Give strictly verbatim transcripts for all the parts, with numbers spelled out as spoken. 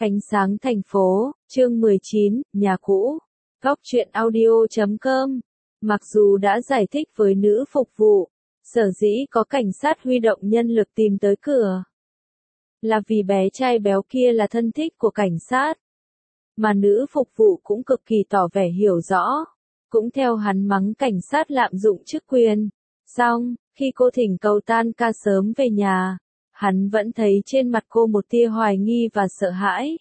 Ánh sáng thành phố, chương mười chín, nhà cũ. Góc truyện audio chấm com. Mặc dù đã giải thích với nữ phục vụ, sở dĩ có cảnh sát huy động nhân lực tìm tới cửa, là vì bé trai béo kia là thân thích của cảnh sát. Mà nữ phục vụ cũng cực kỳ tỏ vẻ hiểu rõ, cũng theo hắn mắng cảnh sát lạm dụng chức quyền. Xong, khi cô thỉnh cầu tan ca sớm về nhà, hắn vẫn thấy trên mặt cô một tia hoài nghi và sợ hãi.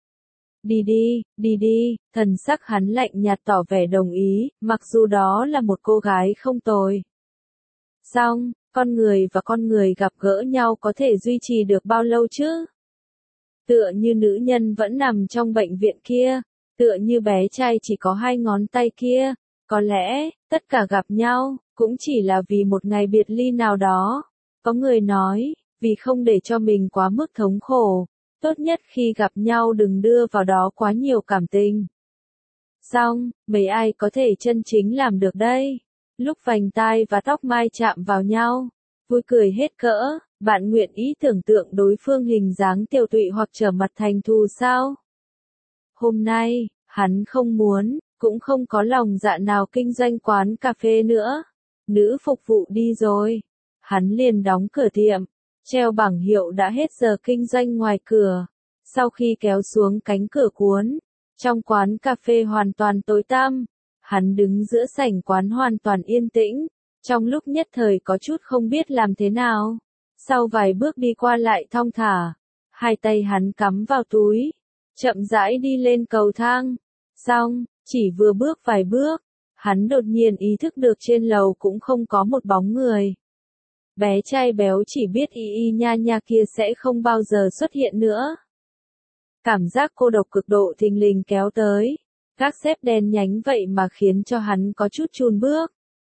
Đi đi, đi đi, thần sắc hắn lạnh nhạt tỏ vẻ đồng ý, mặc dù đó là một cô gái không tồi. Xong, con người và con người gặp gỡ nhau có thể duy trì được bao lâu chứ? Tựa như nữ nhân vẫn nằm trong bệnh viện kia, tựa như bé trai chỉ có hai ngón tay kia, có lẽ, tất cả gặp nhau, cũng chỉ là vì một ngày biệt ly nào đó. Có người nói, vì không để cho mình quá mức thống khổ, tốt nhất khi gặp nhau đừng đưa vào đó quá nhiều cảm tình. Xong, mấy ai có thể chân chính làm được đây? Lúc vành tai và tóc mai chạm vào nhau, vui cười hết cỡ, bạn nguyện ý tưởng tượng đối phương hình dáng tiều tụy hoặc trở mặt thành thù sao? Hôm nay, hắn không muốn, cũng không có lòng dạ nào kinh doanh quán cà phê nữa. Nữ phục vụ đi rồi, hắn liền đóng cửa tiệm, treo bảng hiệu đã hết giờ kinh doanh ngoài cửa. Sau khi kéo xuống cánh cửa cuốn, trong quán cà phê hoàn toàn tối tăm, hắn đứng giữa sảnh quán hoàn toàn yên tĩnh, trong lúc nhất thời có chút không biết làm thế nào. Sau vài bước đi qua lại thong thả, hai tay hắn cắm vào túi, chậm rãi đi lên cầu thang. Xong, chỉ vừa bước vài bước, hắn đột nhiên ý thức được trên lầu cũng không có một bóng người. Bé trai béo chỉ biết y y nha nha kia sẽ không bao giờ xuất hiện nữa. Cảm giác cô độc cực độ thình lình kéo tới, các xếp đen nhánh vậy mà khiến cho hắn có chút chùn bước.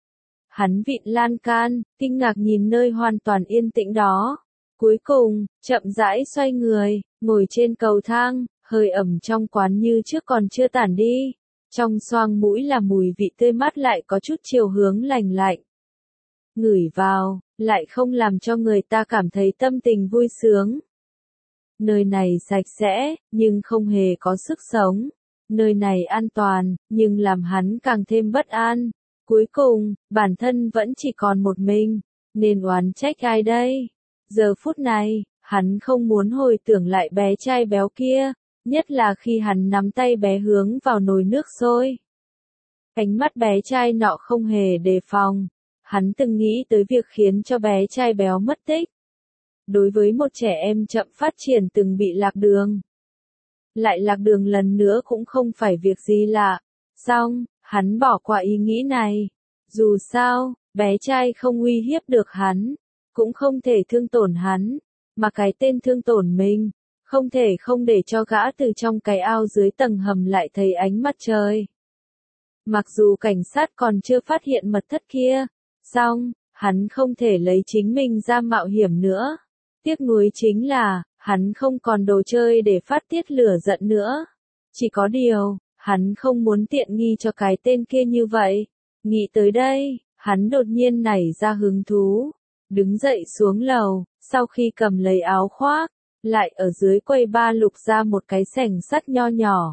Hắn vịn lan can, kinh ngạc nhìn nơi hoàn toàn yên tĩnh đó. Cuối cùng, chậm rãi xoay người, ngồi trên cầu thang, hơi ẩm trong quán như trước còn chưa tản đi. Trong xoang mũi là mùi vị tươi mát lại có chút chiều hướng lành lạnh. Ngửi vào, lại không làm cho người ta cảm thấy tâm tình vui sướng. Nơi này sạch sẽ, nhưng không hề có sức sống. Nơi này an toàn, nhưng làm hắn càng thêm bất an. Cuối cùng, bản thân vẫn chỉ còn một mình, nên oán trách ai đây? Giờ phút này, hắn không muốn hồi tưởng lại bé trai béo kia, nhất là khi hắn nắm tay bé hướng vào nồi nước sôi. Ánh mắt bé trai nọ không hề đề phòng, hắn từng nghĩ tới việc khiến cho bé trai béo mất tích. Đối với một trẻ em chậm phát triển từng bị lạc đường, lại lạc đường lần nữa cũng không phải việc gì lạ. Xong, hắn bỏ qua ý nghĩ này. Dù sao, bé trai không uy hiếp được hắn, cũng không thể thương tổn hắn, mà cái tên thương tổn mình, không thể không để cho gã từ trong cái ao dưới tầng hầm lại thấy ánh mặt trời. Mặc dù cảnh sát còn chưa phát hiện mật thất kia, xong, hắn không thể lấy chính mình ra mạo hiểm nữa. Tiếc nuối chính là, hắn không còn đồ chơi để phát tiết lửa giận nữa. Chỉ có điều, hắn không muốn tiện nghi cho cái tên kia như vậy. Nghĩ tới đây, hắn đột nhiên nảy ra hứng thú. Đứng dậy xuống lầu, sau khi cầm lấy áo khoác, lại ở dưới quầy ba lục ra một cái xẻng sắt nho nhỏ.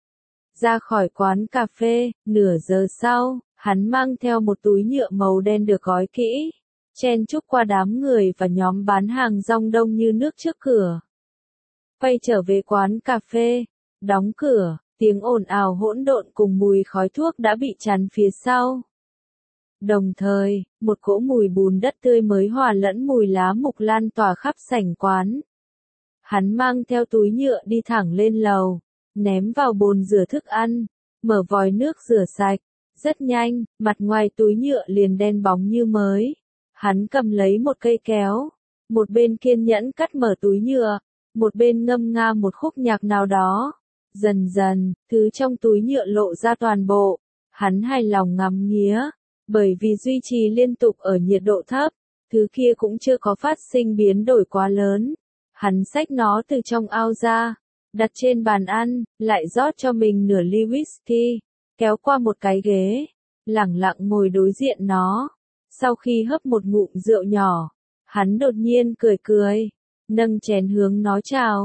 Ra khỏi quán cà phê, nửa giờ sau, hắn mang theo một túi nhựa màu đen được gói kỹ, chen chúc qua đám người và nhóm bán hàng rong đông như nước trước cửa. Quay trở về quán cà phê, đóng cửa, tiếng ồn ào hỗn độn cùng mùi khói thuốc đã bị chắn phía sau. Đồng thời, một cỗ mùi bùn đất tươi mới hòa lẫn mùi lá mục lan tỏa khắp sảnh quán. Hắn mang theo túi nhựa đi thẳng lên lầu, ném vào bồn rửa thức ăn, mở vòi nước rửa sạch. Rất nhanh, mặt ngoài túi nhựa liền đen bóng như mới. Hắn cầm lấy một cây kéo, một bên kiên nhẫn cắt mở túi nhựa, một bên ngâm nga một khúc nhạc nào đó. Dần dần, thứ trong túi nhựa lộ ra toàn bộ. Hắn hài lòng ngắm nghía, bởi vì duy trì liên tục ở nhiệt độ thấp, thứ kia cũng chưa có phát sinh biến đổi quá lớn. Hắn xách nó từ trong ao ra, đặt trên bàn ăn, lại rót cho mình nửa ly whisky, kéo qua một cái ghế, lẳng lặng ngồi đối diện nó. Sau khi hấp một ngụm rượu nhỏ, hắn đột nhiên cười cười, nâng chén hướng nó chào.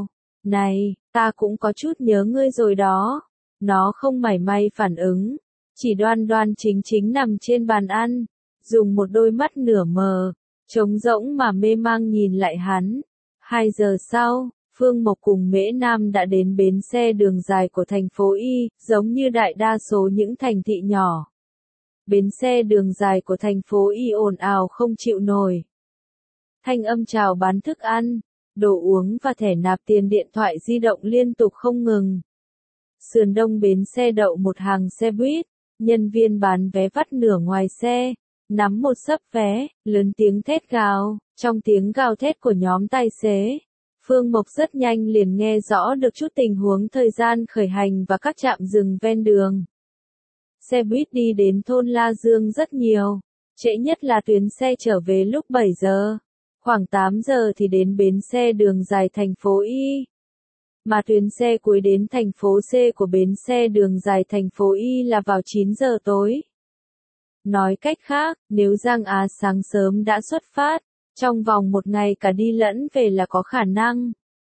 Này, ta cũng có chút nhớ ngươi rồi đó. Nó không mảy may phản ứng, chỉ đoan đoan chính chính nằm trên bàn ăn, dùng một đôi mắt nửa mờ, trống rỗng mà mê mang nhìn lại hắn. Hai giờ sau, Phương Mộc cùng Mễ Nam đã đến bến xe đường dài của thành phố Y, giống như đại đa số những thành thị nhỏ. Bến xe đường dài của thành phố Y ồn ào không chịu nổi. Thanh âm chào bán thức ăn, đồ uống và thẻ nạp tiền điện thoại di động liên tục không ngừng. Sườn đông bến xe đậu một hàng xe buýt, nhân viên bán vé vắt nửa ngoài xe, nắm một xấp vé, lớn tiếng thét gào. Trong tiếng gào thét của nhóm tài xế, Phương Mộc rất nhanh liền nghe rõ được chút tình huống thời gian khởi hành và các trạm dừng ven đường. Xe buýt đi đến thôn La Dương rất nhiều, trễ nhất là tuyến xe trở về lúc bảy giờ, khoảng tám giờ thì đến bến xe đường dài thành phố Y. Mà tuyến xe cuối đến thành phố C của bến xe đường dài thành phố Y là vào chín giờ tối. Nói cách khác, nếu Giang Á sáng sớm đã xuất phát, trong vòng một ngày cả đi lẫn về là có khả năng.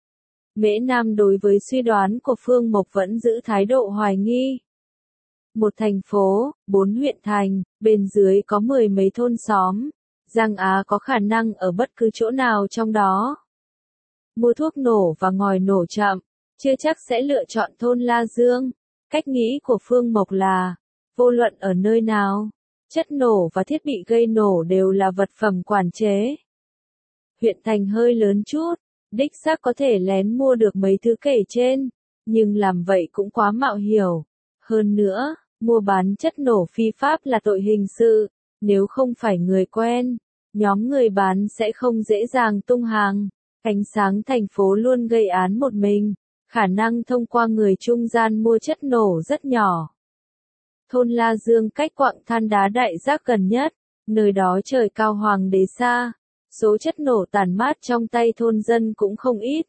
Mễ Nam đối với suy đoán của Phương Mộc vẫn giữ thái độ hoài nghi. Một thành phố, bốn huyện thành, bên dưới có mười mấy thôn xóm, Giang Á có khả năng ở bất cứ chỗ nào trong đó. Mua thuốc nổ và ngòi nổ chậm, chưa chắc sẽ lựa chọn thôn La Dương. Cách nghĩ của Phương Mộc là, vô luận ở nơi nào, chất nổ và thiết bị gây nổ đều là vật phẩm quản chế. Huyện thành hơi lớn chút, đích xác có thể lén mua được mấy thứ kể trên, nhưng làm vậy cũng quá mạo hiểm. Hơn nữa, mua bán chất nổ phi pháp là tội hình sự, nếu không phải người quen, nhóm người bán sẽ không dễ dàng tung hàng. Ánh sáng thành phố luôn gây án một mình, khả năng thông qua người trung gian mua chất nổ rất nhỏ. Thôn La Dương cách quặng than đá Đại Giác gần nhất, nơi đó trời cao hoàng đế xa, số chất nổ tản mát trong tay thôn dân cũng không ít.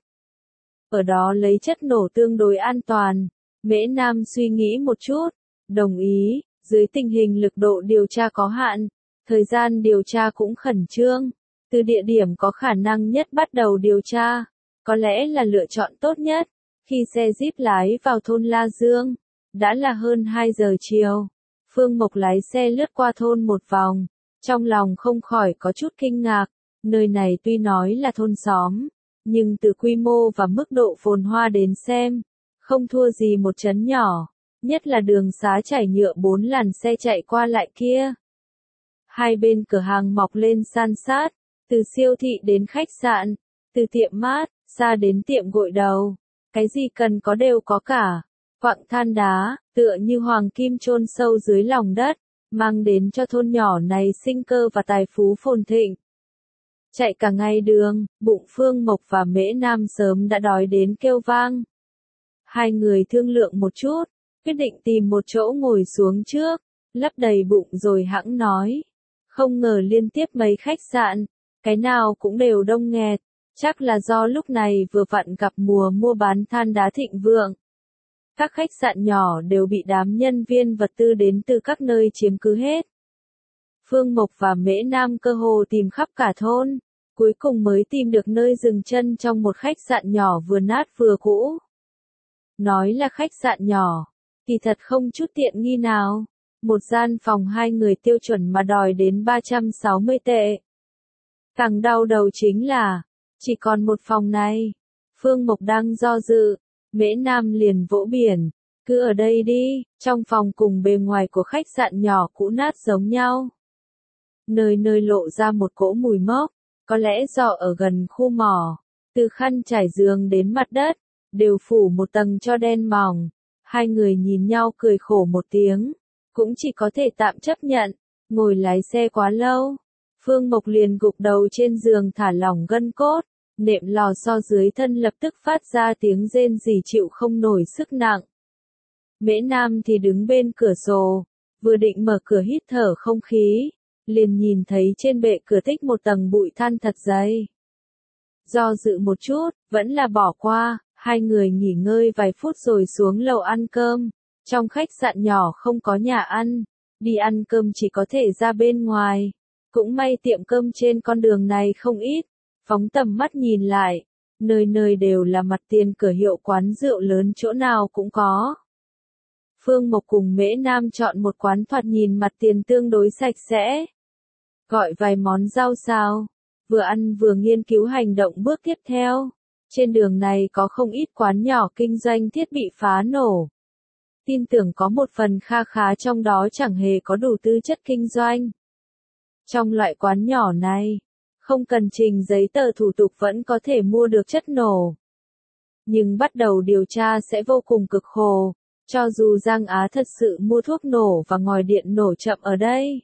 Ở đó lấy chất nổ tương đối an toàn. Mễ Nam suy nghĩ một chút, đồng ý, dưới tình hình lực độ điều tra có hạn, thời gian điều tra cũng khẩn trương, từ địa điểm có khả năng nhất bắt đầu điều tra, có lẽ là lựa chọn tốt nhất. Khi xe Jeep lái vào thôn La Dương, đã là hơn hai giờ chiều. Phương Mộc lái xe lướt qua thôn một vòng, trong lòng không khỏi có chút kinh ngạc. Nơi này tuy nói là thôn xóm, nhưng từ quy mô và mức độ phồn hoa đến xem, không thua gì một trấn nhỏ, nhất là đường xá trải nhựa bốn làn xe chạy qua lại kia. Hai bên cửa hàng mọc lên san sát, từ siêu thị đến khách sạn, từ tiệm mát, xa đến tiệm gội đầu, cái gì cần có đều có cả. Quặng than đá, tựa như hoàng kim chôn sâu dưới lòng đất, mang đến cho thôn nhỏ này sinh cơ và tài phú phồn thịnh. Chạy cả ngày đường, bụng Phương Mộc và Mễ Nam sớm đã đói đến kêu vang. Hai người thương lượng một chút, quyết định tìm một chỗ ngồi xuống trước, lấp đầy bụng rồi hẵng nói. Không ngờ liên tiếp mấy khách sạn, cái nào cũng đều đông nghẹt, chắc là do lúc này vừa vặn gặp mùa mua bán than đá thịnh vượng. Các khách sạn nhỏ đều bị đám nhân viên vật tư đến từ các nơi chiếm cứ hết. Phương Mộc và Mễ Nam cơ hồ tìm khắp cả thôn, cuối cùng mới tìm được nơi dừng chân trong một khách sạn nhỏ vừa nát vừa cũ. Nói là khách sạn nhỏ, kỳ thật không chút tiện nghi nào. Một gian phòng hai người tiêu chuẩn mà đòi đến ba trăm sáu mươi tệ. Càng đau đầu chính là, chỉ còn một phòng này. Phương Mộc đang do dự, Mễ Nam liền vỗ biển, cứ ở đây đi, trong phòng cùng bề ngoài của khách sạn nhỏ cũ nát giống nhau. Nơi nơi lộ ra một cỗ mùi mốc, có lẽ do ở gần khu mỏ, từ khăn trải giường đến mặt đất, đều phủ một tầng tro đen mỏng. Hai người nhìn nhau cười khổ một tiếng, cũng chỉ có thể tạm chấp nhận, ngồi lái xe quá lâu. Phương Mộc liền gục đầu trên giường thả lỏng gân cốt, nệm lò xo dưới thân lập tức phát ra tiếng rên rỉ chịu không nổi sức nặng. Mễ Nam thì đứng bên cửa sổ, vừa định mở cửa hít thở không khí, liền nhìn thấy trên bệ cửa tích một tầng bụi than thật dày. Do dự một chút, vẫn là bỏ qua, hai người nghỉ ngơi vài phút rồi xuống lầu ăn cơm. Trong khách sạn nhỏ không có nhà ăn, đi ăn cơm chỉ có thể ra bên ngoài. Cũng may tiệm cơm trên con đường này không ít, phóng tầm mắt nhìn lại, nơi nơi đều là mặt tiền cửa hiệu quán rượu lớn chỗ nào cũng có. Phương Mộc cùng Mễ Nam chọn một quán thoạt nhìn mặt tiền tương đối sạch sẽ. Gọi vài món rau xào, vừa ăn vừa nghiên cứu hành động bước tiếp theo. Trên đường này có không ít quán nhỏ kinh doanh thiết bị phá nổ. Tin tưởng có một phần kha khá trong đó chẳng hề có đủ tư chất kinh doanh. Trong loại quán nhỏ này, không cần trình giấy tờ thủ tục vẫn có thể mua được chất nổ. Nhưng bắt đầu điều tra sẽ vô cùng cực khổ, cho dù Giang Á thật sự mua thuốc nổ và ngòi điện nổ chậm ở đây.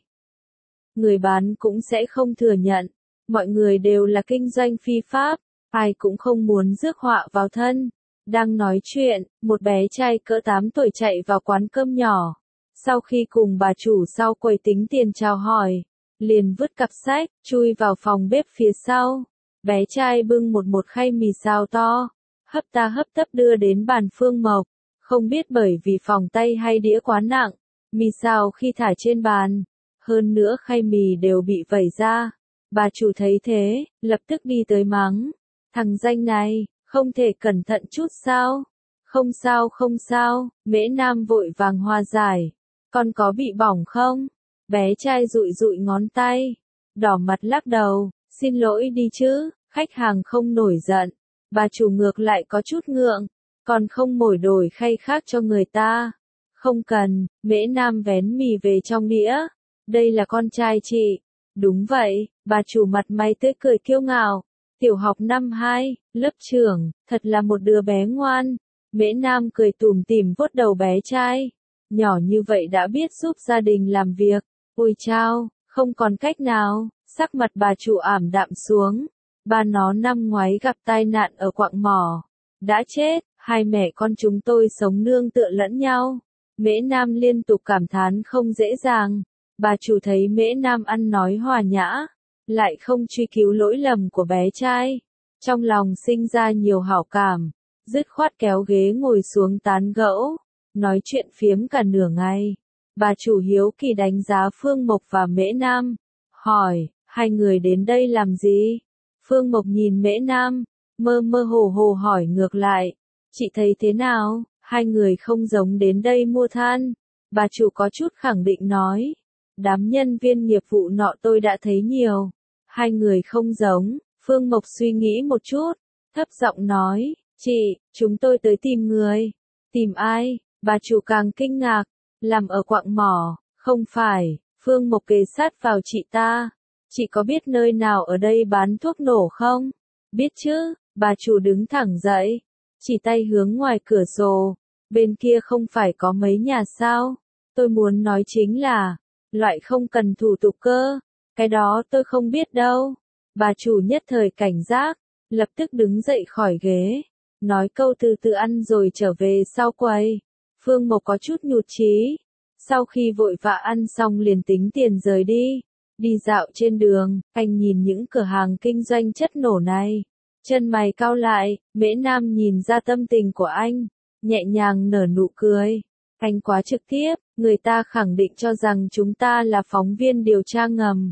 Người bán cũng sẽ không thừa nhận, mọi người đều là kinh doanh phi pháp, ai cũng không muốn rước họa vào thân. Đang nói chuyện, một bé trai cỡ tám tuổi chạy vào quán cơm nhỏ. Sau khi cùng bà chủ sau quầy tính tiền chào hỏi, liền vứt cặp sách, chui vào phòng bếp phía sau. Bé trai bưng một một khay mì xào to, hấp ta hấp tấp đưa đến bàn Phương Mộc. Không biết bởi vì phòng tay hay đĩa quá nặng, mì xào khi thả trên bàn, hơn nữa khay mì đều bị vẩy ra. Bà chủ thấy thế, lập tức đi tới mắng. Thằng danh này, không thể cẩn thận chút sao? Không sao không sao, Mễ Nam vội vàng hòa giải. Con có bị bỏng không? Bé trai dụi dụi ngón tay, đỏ mặt lắc đầu, xin lỗi đi chứ, khách hàng không nổi giận. Bà chủ ngược lại có chút ngượng, còn không mồi đổi khay khác cho người ta. Không cần, Mễ Nam vén mì về trong đĩa. Đây là con trai chị. Đúng vậy, bà chủ mặt mày tươi cười kiêu ngạo. Tiểu học năm hai, lớp trưởng, thật là một đứa bé ngoan. Mễ Nam cười tủm tỉm vuốt đầu bé trai. Nhỏ như vậy đã biết giúp gia đình làm việc. Ôi chao, không còn cách nào, sắc mặt bà chủ ảm đạm xuống. Ba nó năm ngoái gặp tai nạn ở quặng mỏ. Đã chết, hai mẹ con chúng tôi sống nương tựa lẫn nhau. Mễ Nam liên tục cảm thán không dễ dàng. Bà chủ thấy Mễ Nam ăn nói hòa nhã, lại không truy cứu lỗi lầm của bé trai. Trong lòng sinh ra nhiều hảo cảm, dứt khoát kéo ghế ngồi xuống tán gẫu, nói chuyện phiếm cả nửa ngày. Bà chủ hiếu kỳ đánh giá Phương Mộc và Mễ Nam, hỏi, hai người đến đây làm gì? Phương Mộc nhìn Mễ Nam, mơ mơ hồ hồ hỏi ngược lại, chị thấy thế nào, hai người không giống đến đây mua than. Bà chủ có chút khẳng định nói, đám nhân viên nghiệp vụ nọ tôi đã thấy nhiều. Hai người không giống. Phương Mộc suy nghĩ một chút, thấp giọng nói, chị, chúng tôi tới tìm người. Tìm ai? Bà chủ càng kinh ngạc, làm ở quặng mỏ, không phải. Phương Mộc kề sát vào chị ta. Chị có biết nơi nào ở đây bán thuốc nổ không? Biết chứ, bà chủ đứng thẳng dậy, chỉ tay hướng ngoài cửa sổ. Bên kia không phải có mấy nhà sao? Tôi muốn nói chính là, loại không cần thủ tục cơ. Cái đó tôi không biết đâu. Bà chủ nhất thời cảnh giác, lập tức đứng dậy khỏi ghế, nói câu từ từ ăn rồi trở về sau quầy. Phương Mộc có chút nhụt chí. Sau khi vội vã ăn xong liền tính tiền rời đi. Đi dạo trên đường, anh nhìn những cửa hàng kinh doanh chất nổ này. Chân mày cau lại, Mễ Nam nhìn ra tâm tình của anh, nhẹ nhàng nở nụ cười. Anh quá trực tiếp, người ta khẳng định cho rằng chúng ta là phóng viên điều tra ngầm.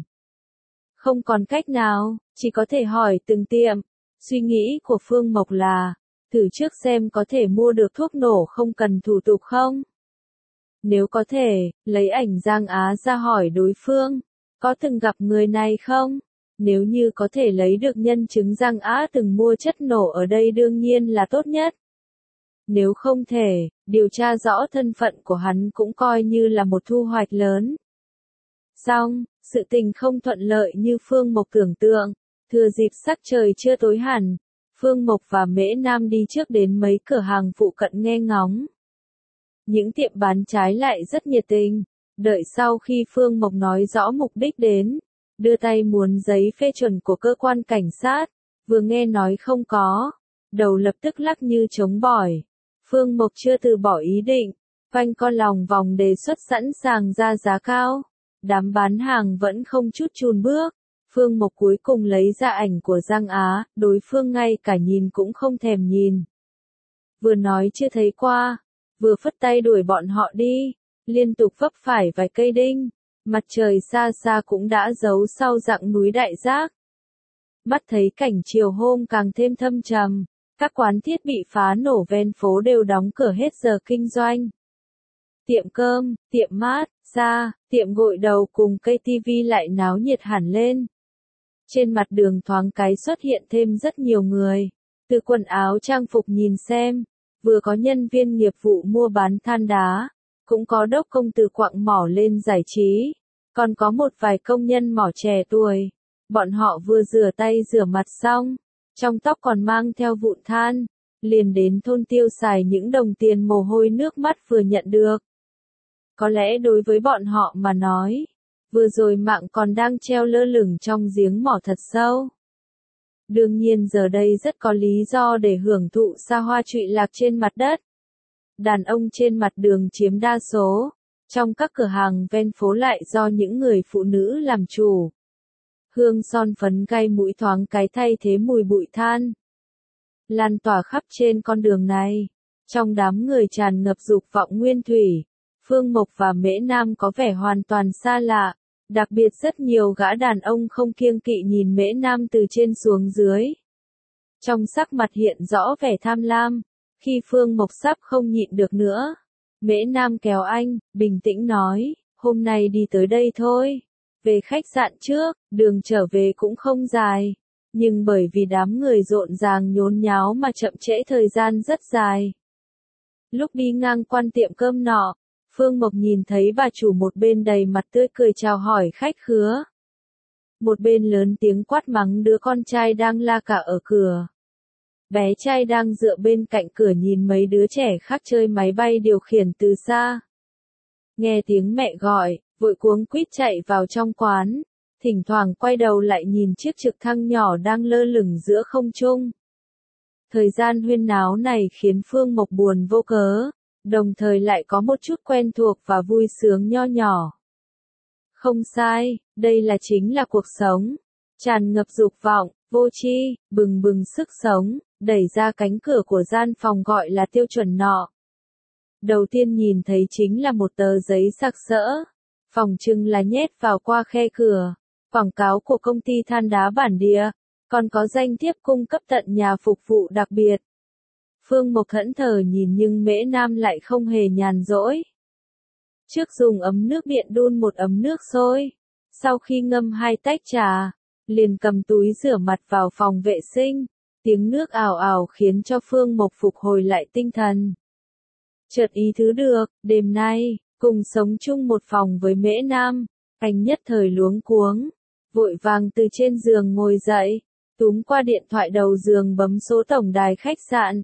Không còn cách nào, chỉ có thể hỏi từng tiệm. Suy nghĩ của Phương Mộc là, thử trước xem có thể mua được thuốc nổ không cần thủ tục không? Nếu có thể, lấy ảnh Giang Á ra hỏi đối phương, có từng gặp người này không? Nếu như có thể lấy được nhân chứng Giang Á từng mua chất nổ ở đây đương nhiên là tốt nhất. Nếu không thể, điều tra rõ thân phận của hắn cũng coi như là một thu hoạch lớn. Xong, sự tình không thuận lợi như Phương Mộc tưởng tượng. Thừa dịp sắc trời chưa tối hẳn, Phương Mộc và Mễ Nam đi trước đến mấy cửa hàng phụ cận nghe ngóng. Những tiệm bán trái lại rất nhiệt tình. Đợi sau khi Phương Mộc nói rõ mục đích đến, đưa tay muốn giấy phê chuẩn của cơ quan cảnh sát, vừa nghe nói không có, đầu lập tức lắc như trống bỏi. Phương Mộc chưa từ bỏ ý định, quanh co lòng vòng đề xuất sẵn sàng ra giá cao. Đám bán hàng vẫn không chút chùn bước. Phương Mộc cuối cùng lấy ra ảnh của Giang Á, đối phương ngay cả nhìn cũng không thèm nhìn. Vừa nói chưa thấy qua, vừa phất tay đuổi bọn họ đi, liên tục vấp phải vài cây đinh. Mặt trời xa xa cũng đã giấu sau dặng núi Đại Giác. Mắt thấy cảnh chiều hôm càng thêm thâm trầm, các quán thiết bị phá nổ ven phố đều đóng cửa hết giờ kinh doanh. Tiệm cơm, tiệm mát, xa, tiệm gội đầu cùng cây tivi lại náo nhiệt hẳn lên. Trên mặt đường thoáng cái xuất hiện thêm rất nhiều người, từ quần áo trang phục nhìn xem, vừa có nhân viên nghiệp vụ mua bán than đá, cũng có đốc công từ quặng mỏ lên giải trí, còn có một vài công nhân mỏ trẻ tuổi. Bọn họ vừa rửa tay rửa mặt xong, trong tóc còn mang theo vụn than, liền đến thôn tiêu xài những đồng tiền mồ hôi nước mắt vừa nhận được. Có lẽ đối với bọn họ mà nói, vừa rồi mạng còn đang treo lơ lửng trong giếng mỏ thật sâu. Đương nhiên giờ đây rất có lý do để hưởng thụ xa hoa trụy lạc trên mặt đất. Đàn ông trên mặt đường chiếm đa số, trong các cửa hàng ven phố lại do những người phụ nữ làm chủ. Hương son phấn gai mũi thoáng cái thay thế mùi bụi than, lan tỏa khắp trên con đường này. Trong đám người tràn ngập dục vọng nguyên thủy, Phương Mộc và Mễ Nam có vẻ hoàn toàn xa lạ, đặc biệt rất nhiều gã đàn ông không kiêng kỵ nhìn Mễ Nam từ trên xuống dưới. Trong sắc mặt hiện rõ vẻ tham lam, khi Phương Mộc sắp không nhịn được nữa, Mễ Nam kéo anh, bình tĩnh nói, hôm nay đi tới đây thôi. Về khách sạn trước, đường trở về cũng không dài, nhưng bởi vì đám người rộn ràng nhốn nháo mà chậm trễ thời gian rất dài. Lúc đi ngang quan tiệm cơm nọ, Phương Mộc nhìn thấy bà chủ một bên đầy mặt tươi cười chào hỏi khách khứa. Một bên lớn tiếng quát mắng đứa con trai đang la cả ở cửa. Bé trai đang dựa bên cạnh cửa nhìn mấy đứa trẻ khác chơi máy bay điều khiển từ xa. Nghe tiếng mẹ gọi, vội cuống quýt chạy vào trong quán, thỉnh thoảng quay đầu lại nhìn chiếc trực thăng nhỏ đang lơ lửng giữa không trung. Thời gian huyên náo này khiến Phương Mộc buồn vô cớ, đồng thời lại có một chút quen thuộc và vui sướng nho nhỏ. Không sai, đây là chính là cuộc sống, tràn ngập dục vọng, vô tri, bừng bừng sức sống, đẩy ra cánh cửa của gian phòng gọi là tiêu chuẩn nọ. Đầu tiên nhìn thấy chính là một tờ giấy sặc sỡ, phòng trưng là nhét vào qua khe cửa, quảng cáo của công ty than đá bản địa, còn có danh thiếp cung cấp tận nhà phục vụ đặc biệt. Phương Mộc thẫn thờ nhìn nhưng Mễ Nam lại không hề nhàn rỗi. Trước dùng ấm nước điện đun một ấm nước sôi, sau khi ngâm hai tách trà, liền cầm túi rửa mặt vào phòng vệ sinh, tiếng nước ào ào khiến cho Phương Mộc phục hồi lại tinh thần. Chợt ý thứ được, đêm nay, cùng sống chung một phòng với Mễ Nam, anh nhất thời luống cuống, vội vàng từ trên giường ngồi dậy, túm qua điện thoại đầu giường bấm số tổng đài khách sạn.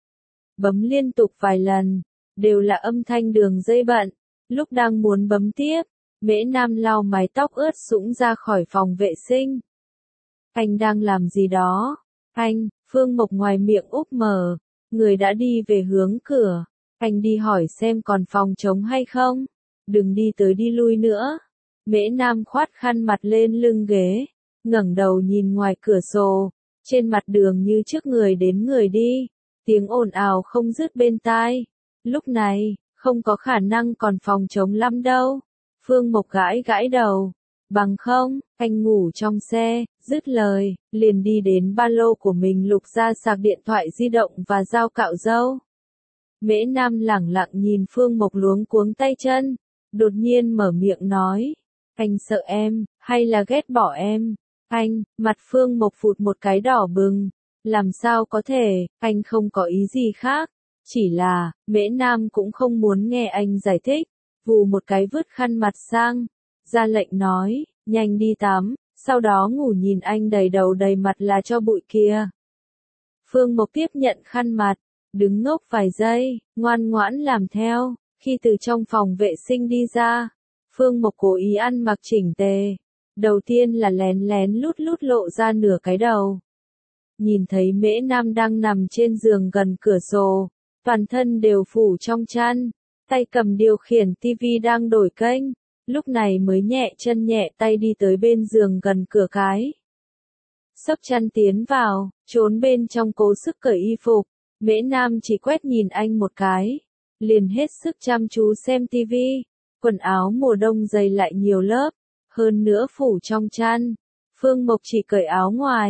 Bấm liên tục vài lần, đều là âm thanh đường dây bận, lúc đang muốn bấm tiếp, Mễ Nam lau mái tóc ướt sũng ra khỏi phòng vệ sinh. Anh đang làm gì đó? Anh, Phương Mộc ngoài miệng úp mở, người đã đi về hướng cửa. Anh đi hỏi xem còn phòng trống hay không, đừng đi tới đi lui nữa. Mễ Nam khoát khăn mặt lên lưng ghế, ngẩng đầu nhìn ngoài cửa sổ, trên mặt đường như trước người đến người đi, tiếng ồn ào không dứt bên tai. Lúc này, không có khả năng còn phòng trống lắm đâu. Phương Mộc gãi gãi đầu, bằng không, anh ngủ trong xe, dứt lời, liền đi đến ba lô của mình lục ra sạc điện thoại di động và dao cạo râu. Mễ Nam lẳng lặng nhìn Phương Mộc luống cuống tay chân, đột nhiên mở miệng nói, anh sợ em, hay là ghét bỏ em? Anh, mặt Phương Mộc phụt một cái đỏ bừng, làm sao có thể, anh không có ý gì khác, chỉ là, Mễ Nam cũng không muốn nghe anh giải thích, vù một cái vứt khăn mặt sang, ra lệnh nói, nhanh đi tắm, sau đó ngủ nhìn anh đầy đầu đầy mặt là cho bụi kia. Phương Mộc tiếp nhận khăn mặt, đứng ngốc vài giây, ngoan ngoãn làm theo, khi từ trong phòng vệ sinh đi ra, Phương Mộc cố ý ăn mặc chỉnh tề, đầu tiên là lén lén lút lút lộ ra nửa cái đầu. Nhìn thấy Mễ Nam đang nằm trên giường gần cửa sổ, toàn thân đều phủ trong chăn, tay cầm điều khiển tivi đang đổi kênh, lúc này mới nhẹ chân nhẹ tay đi tới bên giường gần cửa cái. Xốc chăn tiến vào, trốn bên trong cố sức cởi y phục, Mễ Nam chỉ quét nhìn anh một cái, liền hết sức chăm chú xem tivi, quần áo mùa đông dày lại nhiều lớp, hơn nữa phủ trong chăn. Phương Mộc chỉ cởi áo ngoài,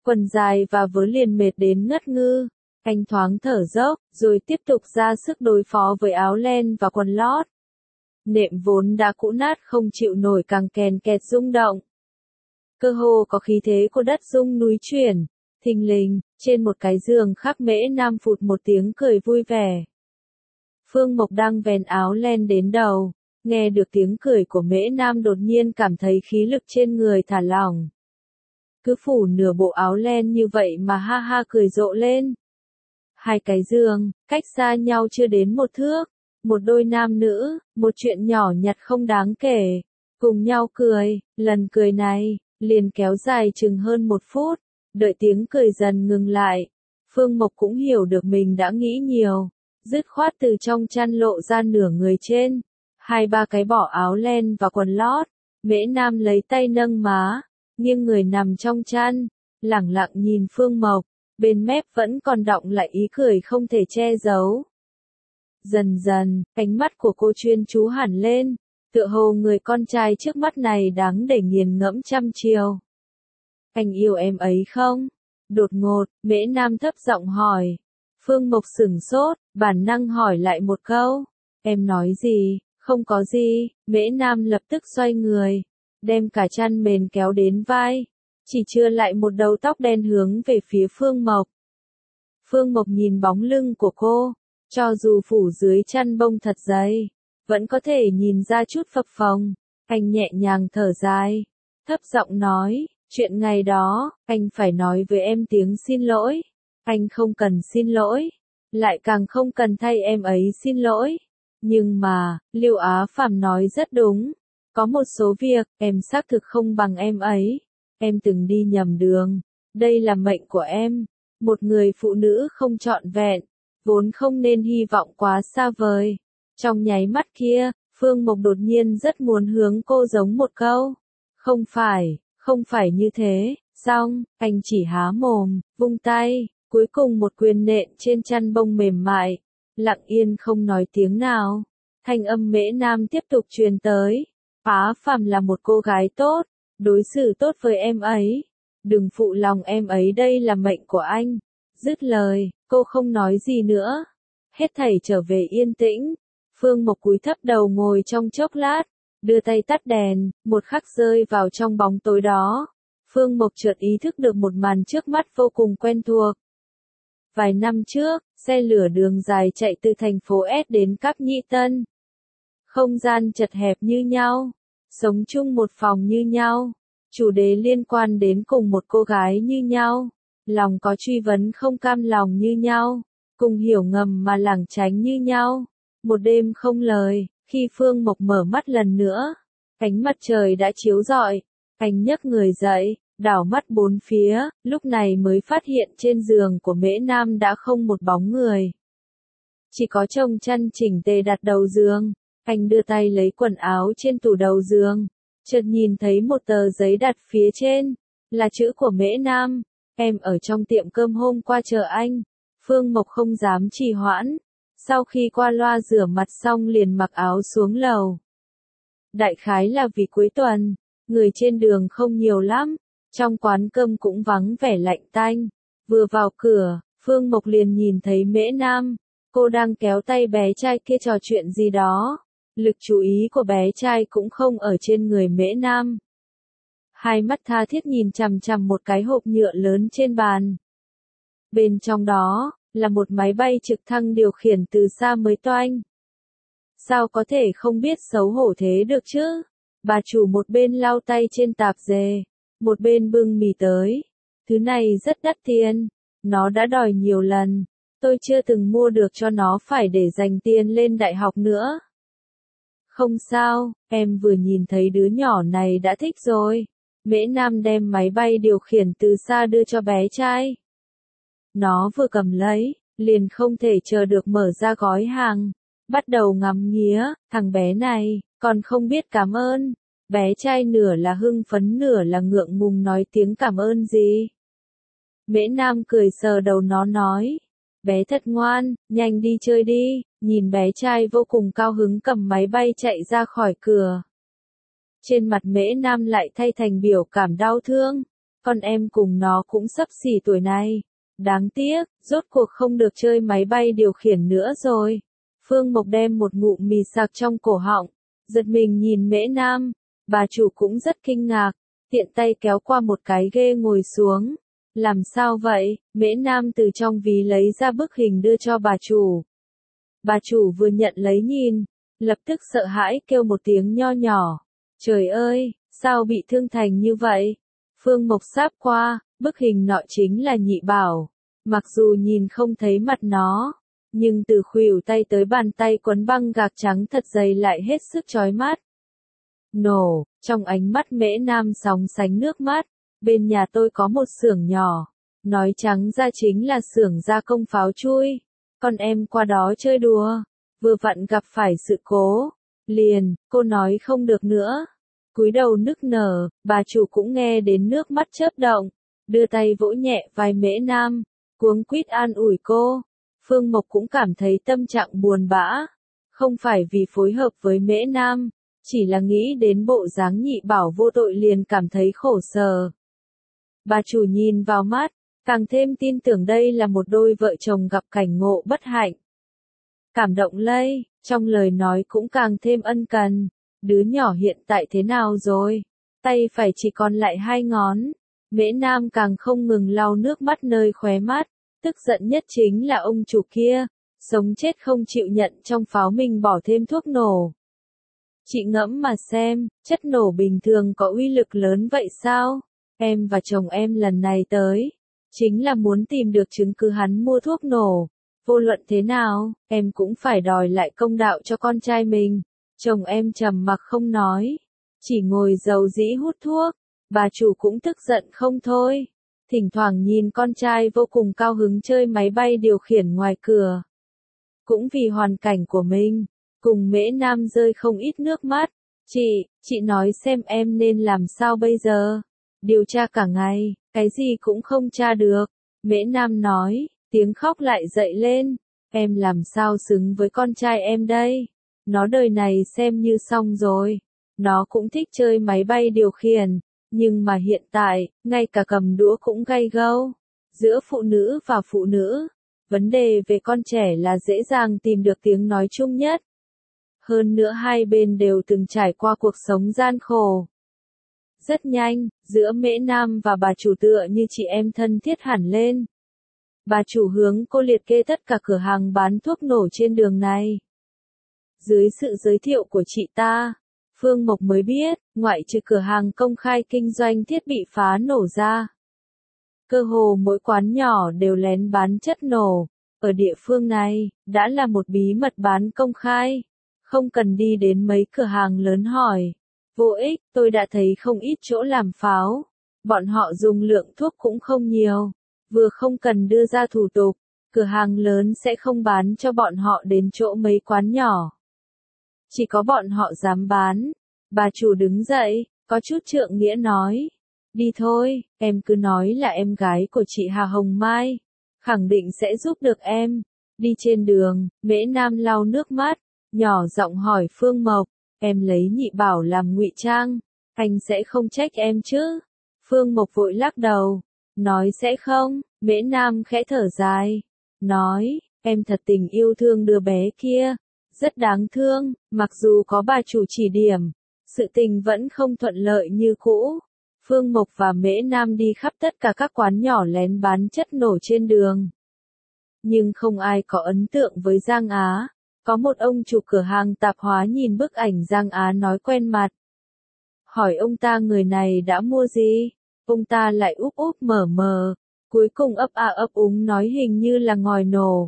Quần dài và vớ liền mệt đến ngất ngư. Anh thoáng thở dốc, rồi tiếp tục ra sức đối phó với áo len và quần lót. Nệm vốn đã cũ nát không chịu nổi càng kèn kẹt rung động. Cơ hồ có khí thế của đất rung núi chuyển. Thình lình, trên một cái giường khác Mễ Nam phụt một tiếng cười vui vẻ. Phương Mộc đang vén áo len đến đầu, nghe được tiếng cười của Mễ Nam đột nhiên cảm thấy khí lực trên người thả lỏng. Cứ phủ nửa bộ áo len như vậy mà ha ha cười rộ lên. Hai cái giường, cách xa nhau chưa đến một thước, một đôi nam nữ, một chuyện nhỏ nhặt không đáng kể, cùng nhau cười, lần cười này, liền kéo dài chừng hơn một phút, đợi tiếng cười dần ngừng lại. Phương Mộc cũng hiểu được mình đã nghĩ nhiều, dứt khoát từ trong chăn lộ ra nửa người trên, hai ba cái bỏ áo len và quần lót. Mễ Nam lấy tay nâng má, nghiêng người nằm trong chăn, lẳng lặng nhìn Phương Mộc, bên mép vẫn còn đọng lại ý cười không thể che giấu. Dần dần, ánh mắt của cô chuyên chú hẳn lên, tựa hồ người con trai trước mắt này đáng để nghiền ngẫm trăm chiều. Anh yêu em ấy không? Đột ngột, Mễ Nam thấp giọng hỏi. Phương Mộc sửng sốt, bản năng hỏi lại một câu. Em nói gì? Không có gì. Mễ Nam lập tức xoay người, đem cả chăn mền kéo đến vai, chỉ chừa lại một đầu tóc đen hướng về phía Phương Mộc. Phương Mộc nhìn bóng lưng của cô, cho dù phủ dưới chăn bông thật dày, vẫn có thể nhìn ra chút phập phồng. Anh nhẹ nhàng thở dài, thấp giọng nói, chuyện ngày đó, anh phải nói với em tiếng xin lỗi. Anh không cần xin lỗi, lại càng không cần thay em ấy xin lỗi. Nhưng mà, Lưu Á Phàm nói rất đúng. Có một số việc, em xác thực không bằng em ấy. Em từng đi nhầm đường. Đây là mệnh của em. Một người phụ nữ không trọn vẹn, vốn không nên hy vọng quá xa vời. Trong nháy mắt kia, Phương Mộc đột nhiên rất muốn hướng cô giống một câu. Không phải, không phải như thế. Xong, anh chỉ há mồm, vung tay, cuối cùng một quyền nện trên chăn bông mềm mại. Lặng yên không nói tiếng nào. Thanh âm Mễ Nam tiếp tục truyền tới. Á Phàm là một cô gái tốt, đối xử tốt với em ấy. Đừng phụ lòng em ấy, đây là mệnh của anh. Dứt lời, cô không nói gì nữa. Hết thảy trở về yên tĩnh. Phương Mộc cúi thấp đầu ngồi trong chốc lát, đưa tay tắt đèn, một khắc rơi vào trong bóng tối đó. Phương Mộc chợt ý thức được một màn trước mắt vô cùng quen thuộc. Vài năm trước, xe lửa đường dài chạy từ thành phố S đến Cáp Nhĩ Tân. Không gian chật hẹp như nhau, sống chung một phòng như nhau, chủ đề liên quan đến cùng một cô gái như nhau, lòng có truy vấn không cam lòng như nhau, cùng hiểu ngầm mà lảng tránh như nhau. Một đêm không lời, khi Phương Mộc mở mắt lần nữa, ánh mặt trời đã chiếu rọi, anh nhấc người dậy, đảo mắt bốn phía, lúc này mới phát hiện trên giường của Mễ Nam đã không một bóng người. Chỉ có chồng chăn chỉnh tề đặt đầu giường. Anh đưa tay lấy quần áo trên tủ đầu giường, chợt nhìn thấy một tờ giấy đặt phía trên, là chữ của Mễ Nam. Em ở trong tiệm cơm hôm qua chờ anh. Phương Mộc không dám trì hoãn. Sau khi qua loa rửa mặt xong liền mặc áo xuống lầu. Đại khái là vì cuối tuần, người trên đường không nhiều lắm, trong quán cơm cũng vắng vẻ lạnh tanh. Vừa vào cửa, Phương Mộc liền nhìn thấy Mễ Nam. Cô đang kéo tay bé trai kia trò chuyện gì đó. Lực chú ý của bé trai cũng không ở trên người Mễ Nam. Hai mắt tha thiết nhìn chằm chằm một cái hộp nhựa lớn trên bàn. Bên trong đó, là một máy bay trực thăng điều khiển từ xa mới toanh. Sao có thể không biết xấu hổ thế được chứ? Bà chủ một bên lau tay trên tạp dề, một bên bưng mì tới. Thứ này rất đắt tiền, nó đã đòi nhiều lần. Tôi chưa từng mua được cho nó phải để dành tiền lên đại học nữa. Không sao, em vừa nhìn thấy đứa nhỏ này đã thích rồi. Mễ Nam đem máy bay điều khiển từ xa đưa cho bé trai. Nó vừa cầm lấy, liền không thể chờ được mở ra gói hàng. Bắt đầu ngắm nghía, thằng bé này, còn không biết cảm ơn. Bé trai nửa là hưng phấn nửa là ngượng ngùng nói tiếng cảm ơn gì. Mễ Nam cười sờ đầu nó nói. Bé thật ngoan, nhanh đi chơi đi. Nhìn bé trai vô cùng cao hứng cầm máy bay chạy ra khỏi cửa. Trên mặt Mễ Nam lại thay thành biểu cảm đau thương. con em cùng nó cũng sắp xỉ tuổi này. Đáng tiếc, rốt cuộc không được chơi máy bay điều khiển nữa rồi. Phương Mộc đem một ngụm mì sặc trong cổ họng, giật mình nhìn Mễ Nam. Bà chủ cũng rất kinh ngạc, tiện tay kéo qua một cái ghê ngồi xuống. Làm sao vậy? Mễ Nam từ trong ví lấy ra bức hình đưa cho bà chủ. Bà chủ vừa nhận lấy nhìn, lập tức sợ hãi kêu một tiếng nho nhỏ. Trời ơi, sao bị thương thành như vậy? Phương Mộc sáp qua, bức hình nọ chính là Nhị Bảo. Mặc dù nhìn không thấy mặt nó, nhưng từ khuỷu tay tới bàn tay quấn băng gạc trắng thật dày lại hết sức chói mắt. Nổ, trong ánh mắt Mễ Nam sóng sánh nước mắt, bên nhà tôi có một xưởng nhỏ, nói trắng ra chính là xưởng gia công pháo chui. Con em qua đó chơi đùa, vừa vặn gặp phải sự cố, liền, cô nói không được nữa. Cúi đầu nức nở, bà chủ cũng nghe đến nước mắt chớp động, đưa tay vỗ nhẹ vai Mễ Nam, cuống quýt an ủi cô. Phương Mộc cũng cảm thấy tâm trạng buồn bã, không phải vì phối hợp với Mễ Nam, chỉ là nghĩ đến bộ dáng Nhị Bảo vô tội liền cảm thấy khổ sở. Bà chủ nhìn vào mắt, càng thêm tin tưởng đây là một đôi vợ chồng gặp cảnh ngộ bất hạnh. Cảm động lây, trong lời nói cũng càng thêm ân cần. Đứa nhỏ hiện tại thế nào rồi? Tay phải chỉ còn lại hai ngón. Mễ Nam càng không ngừng lau nước mắt nơi khóe mắt. Tức giận nhất chính là ông chủ kia, sống chết không chịu nhận trong pháo mình bỏ thêm thuốc nổ. Chị ngẫm mà xem, chất nổ bình thường có uy lực lớn vậy sao? Em và chồng em lần này tới, chính là muốn tìm được chứng cứ hắn mua thuốc nổ. Vô luận thế nào, em cũng phải đòi lại công đạo cho con trai mình. Chồng em trầm mặc không nói, chỉ ngồi dầu dĩ hút thuốc. Bà chủ cũng tức giận không thôi, thỉnh thoảng nhìn con trai vô cùng cao hứng chơi máy bay điều khiển ngoài cửa. Cũng vì hoàn cảnh của mình, cùng Mễ Nam rơi không ít nước mắt. Chị, chị nói xem em nên làm sao bây giờ? Điều tra cả ngày, cái gì cũng không tra được. Mễ Nam nói, tiếng khóc lại dậy lên. Em làm sao xứng với con trai em đây? Nó đời này xem như xong rồi. Nó cũng thích chơi máy bay điều khiển, nhưng mà hiện tại, ngay cả cầm đũa cũng gay gâu. Giữa phụ nữ và phụ nữ, vấn đề về con trẻ là dễ dàng tìm được tiếng nói chung nhất. Hơn nữa hai bên đều từng trải qua cuộc sống gian khổ. Rất nhanh, giữa Mễ Nam và bà chủ tựa như chị em thân thiết hẳn lên. Bà chủ hướng cô liệt kê tất cả cửa hàng bán thuốc nổ trên đường này. Dưới sự giới thiệu của chị ta, Phương Mộc mới biết, ngoại trừ cửa hàng công khai kinh doanh thiết bị phá nổ ra, cơ hồ mỗi quán nhỏ đều lén bán chất nổ. Ở địa phương này, đã là một bí mật bán công khai. Không cần đi đến mấy cửa hàng lớn hỏi. Vô ích, tôi đã thấy không ít chỗ làm pháo. Bọn họ dùng lượng thuốc cũng không nhiều. Vừa không cần đưa ra thủ tục, cửa hàng lớn sẽ không bán cho bọn họ đến chỗ mấy quán nhỏ. Chỉ có bọn họ dám bán. Bà chủ đứng dậy, có chút trượng nghĩa nói. Đi thôi, em cứ nói là em gái của chị Hà Hồng Mai. Khẳng định sẽ giúp được em. Đi trên đường, Mễ Nam lau nước mắt, nhỏ giọng hỏi Phương Mộc, em lấy Nhị Bảo làm ngụy trang, anh sẽ không trách em chứ? Phương Mộc vội lắc đầu, nói sẽ không. Mễ Nam khẽ thở dài, nói, em thật tình yêu thương đứa bé kia, rất đáng thương. Mặc dù có bà chủ chỉ điểm, sự tình vẫn không thuận lợi như cũ. Phương Mộc và Mễ Nam đi khắp tất cả các quán nhỏ lén bán chất nổ trên đường. Nhưng không ai có ấn tượng với Giang Á. Có một ông chủ cửa hàng tạp hóa nhìn bức ảnh Giang Á nói quen mặt. Hỏi ông ta người này đã mua gì? Ông ta lại úp úp mở mờ, cuối cùng ấp a ấp úng nói hình như là ngòi nổ.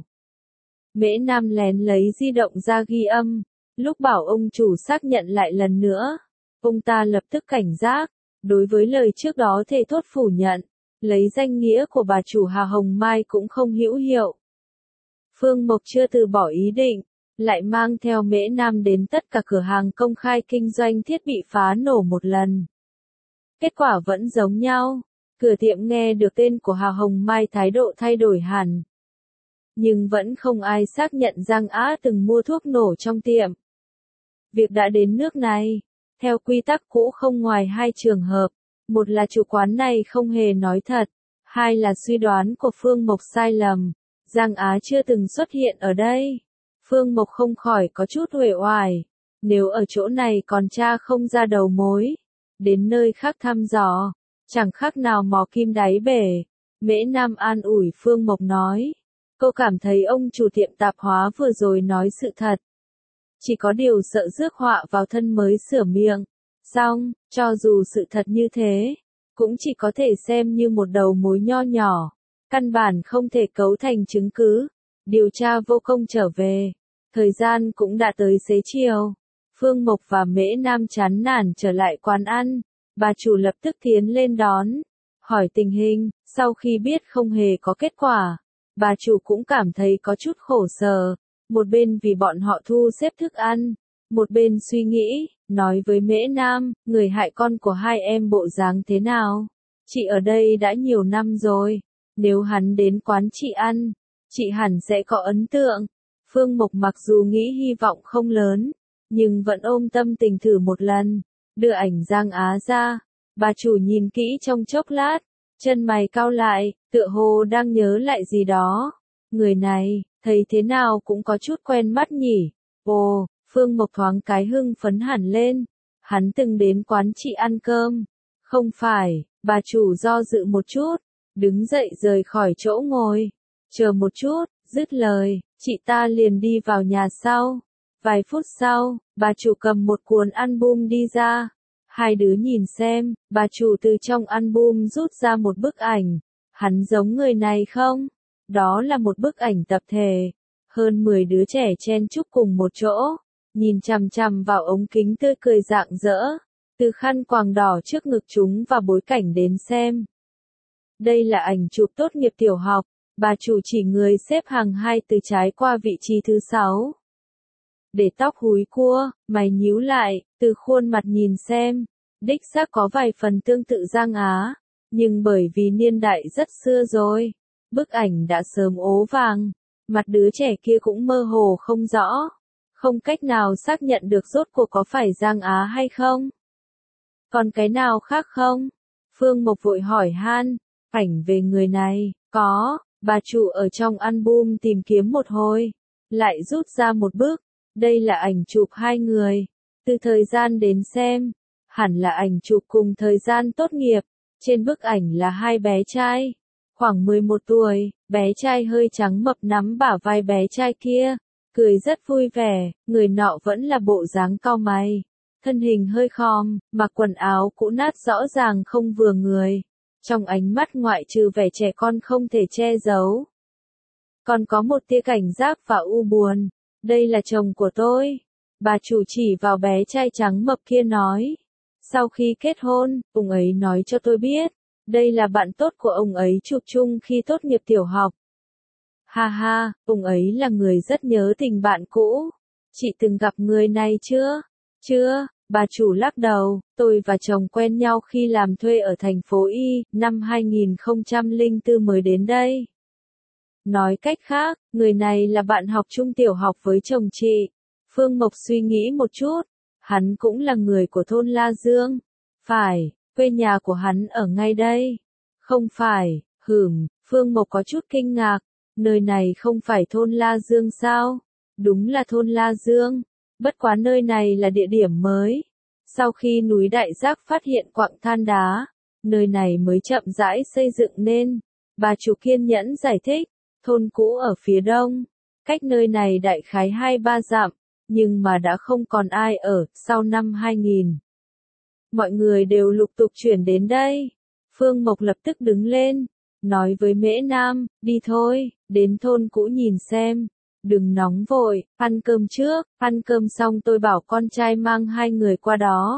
Mễ Nam lén lấy di động ra ghi âm, lúc bảo ông chủ xác nhận lại lần nữa. Ông ta lập tức cảnh giác, đối với lời trước đó thề thốt phủ nhận, lấy danh nghĩa của bà chủ Hà Hồng Mai cũng không hữu hiệu. Phương Mộc chưa từ bỏ ý định, lại mang theo Mễ Nam đến tất cả cửa hàng công khai kinh doanh thiết bị phá nổ một lần. Kết quả vẫn giống nhau, cửa tiệm nghe được tên của Hà Hồng Mai thái độ thay đổi hẳn. Nhưng vẫn không ai xác nhận Giang Á từng mua thuốc nổ trong tiệm. Việc đã đến nước này, theo quy tắc cũ không ngoài hai trường hợp, Một là chủ quán này không hề nói thật, hai là suy đoán của Phương Mộc sai lầm. Giang Á chưa từng xuất hiện ở đây. Phương Mộc không khỏi có chút uể oải. Nếu ở chỗ này còn tra không ra đầu mối, đến nơi khác thăm dò, chẳng khác nào mò kim đáy bể. Mễ Nam an ủi Phương Mộc nói. Cô cảm thấy ông chủ tiệm tạp hóa vừa rồi nói sự thật. Chỉ có điều sợ rước họa vào thân mới sửa miệng. Xong, cho dù sự thật như thế, cũng chỉ có thể xem như một đầu mối nho nhỏ. Căn bản không thể cấu thành chứng cứ. Điều tra vô công trở về. Thời gian cũng đã tới xế chiều. Phương Mộc và Mễ Nam chán nản trở lại quán ăn. Bà chủ lập tức tiến lên đón. Hỏi tình hình, sau khi biết không hề có kết quả. Bà chủ cũng cảm thấy có chút khổ sở. Một bên vì bọn họ thu xếp thức ăn. Một bên suy nghĩ, nói với Mễ Nam, người hại con của hai em bộ dáng thế nào? Chị ở đây đã nhiều năm rồi. Nếu hắn đến quán chị ăn, chị hẳn sẽ có ấn tượng. Phương Mộc mặc dù nghĩ hy vọng không lớn, nhưng vẫn ôm tâm tình thử một lần. Đưa ảnh Giang Á ra. Bà chủ nhìn kỹ trong chốc lát. Chân mày cau lại, tựa hồ đang nhớ lại gì đó. Người này, thấy thế nào cũng có chút quen mắt nhỉ. Ồ, Phương Mộc thoáng cái hưng phấn hẳn lên. Hắn từng đến quán chị ăn cơm. Không phải, bà chủ do dự một chút. Đứng dậy rời khỏi chỗ ngồi. Chờ một chút, dứt lời, chị ta liền đi vào nhà sau. Vài phút sau, bà chủ cầm một cuốn album đi ra. Hai đứa nhìn xem, bà chủ từ trong album rút ra một bức ảnh. Hắn giống người này không? Đó là một bức ảnh tập thể. Hơn mười đứa trẻ chen chúc cùng một chỗ. Nhìn chằm chằm vào ống kính tươi cười rạng rỡ. Từ khăn quàng đỏ trước ngực chúng và bối cảnh đến xem. Đây là ảnh chụp tốt nghiệp tiểu học. Bà chủ chỉ người xếp hàng hai từ trái qua vị trí thứ sáu. Để tóc húi cua, mày nhíu lại, từ khuôn mặt nhìn xem. Đích xác có vài phần tương tự Giang Á. Nhưng bởi vì niên đại rất xưa rồi. Bức ảnh đã sớm ố vàng. Mặt đứa trẻ kia cũng mơ hồ không rõ. Không cách nào xác nhận được rốt cuộc có phải Giang Á hay không. Còn cái nào khác không? Phương Mộc vội hỏi han. Ảnh về người này, có. Bà chủ ở trong album tìm kiếm một hồi. Lại rút ra một bức. Đây là ảnh chụp hai người. Từ thời gian đến xem. Hẳn là ảnh chụp cùng thời gian tốt nghiệp. Trên bức ảnh là hai bé trai. Khoảng mười một tuổi, bé trai hơi trắng mập nắm bả vai bé trai kia. Cười rất vui vẻ, người nọ vẫn là bộ dáng cau mày. Thân hình hơi khom, mặc quần áo cũ nát rõ ràng không vừa người. Trong ánh mắt ngoại trừ vẻ trẻ con không thể che giấu. Còn có một tia cảnh giác và u buồn. Đây là chồng của tôi. Bà chủ chỉ vào bé trai trắng mập kia nói. Sau khi kết hôn, ông ấy nói cho tôi biết. Đây là bạn tốt của ông ấy chụp chung khi tốt nghiệp tiểu học. Ha ha, ông ấy là người rất nhớ tình bạn cũ. Chị từng gặp người này chưa? Chưa, bà chủ lắc đầu. Tôi và chồng quen nhau khi làm thuê ở thành phố Y, năm hai nghìn không trăm lẻ bốn mới đến đây. Nói cách khác, người này là bạn học chung tiểu học với chồng chị. Phương Mộc suy nghĩ một chút. Hắn cũng là người của thôn La Dương. Phải, quê nhà của hắn ở ngay đây. Không phải, hửm, Phương Mộc có chút kinh ngạc. Nơi này không phải thôn La Dương sao? Đúng là thôn La Dương. Bất quá nơi này là địa điểm mới. Sau khi núi Đại Giác phát hiện quặng than đá, nơi này mới chậm rãi xây dựng nên. Bà chủ kiên nhẫn giải thích. Thôn cũ ở phía đông. Cách nơi này đại khái hai ba dặm. Nhưng mà đã không còn ai ở, sau năm hai nghìn. Mọi người đều lục tục chuyển đến đây. Phương Mộc lập tức đứng lên. Nói với Mễ Nam, đi thôi, đến thôn cũ nhìn xem. Đừng nóng vội, ăn cơm trước, ăn cơm xong tôi bảo con trai mang hai người qua đó.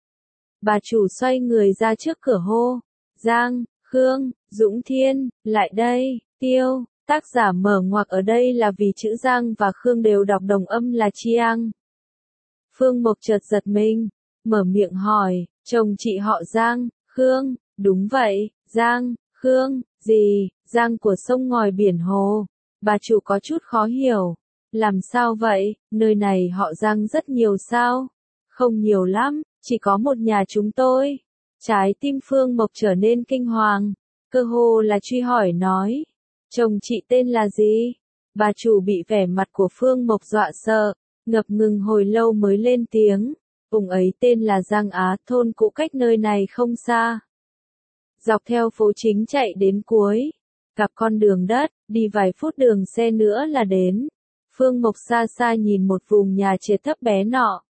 Bà chủ xoay người ra trước cửa hô. Giang, Khương, Dũng Thiên, lại đây, Tiêu. Tác giả mở ngoặc ở đây là vì chữ Giang và Khương đều đọc đồng âm là Chiang. Phương Mộc chợt giật mình, mở miệng hỏi, chồng chị họ Giang, Khương, đúng vậy, Giang, Khương, gì, Giang của sông ngòi biển hồ. Bà chủ có chút khó hiểu. Làm sao vậy, nơi này họ Giang rất nhiều sao? Không nhiều lắm, chỉ có một nhà chúng tôi. Trái tim Phương Mộc trở nên kinh hoàng, cơ hồ là truy hỏi nói. Chồng chị tên là gì? Bà chủ bị vẻ mặt của Phương Mộc dọa sợ, ngập ngừng hồi lâu mới lên tiếng. Ông ấy tên là Giang Á, thôn cũ cách nơi này không xa. Dọc theo phố chính chạy đến cuối, gặp con đường đất, đi vài phút đường xe nữa là đến. Phương Mộc xa xa nhìn một vùng nhà trệt thấp bé nọ.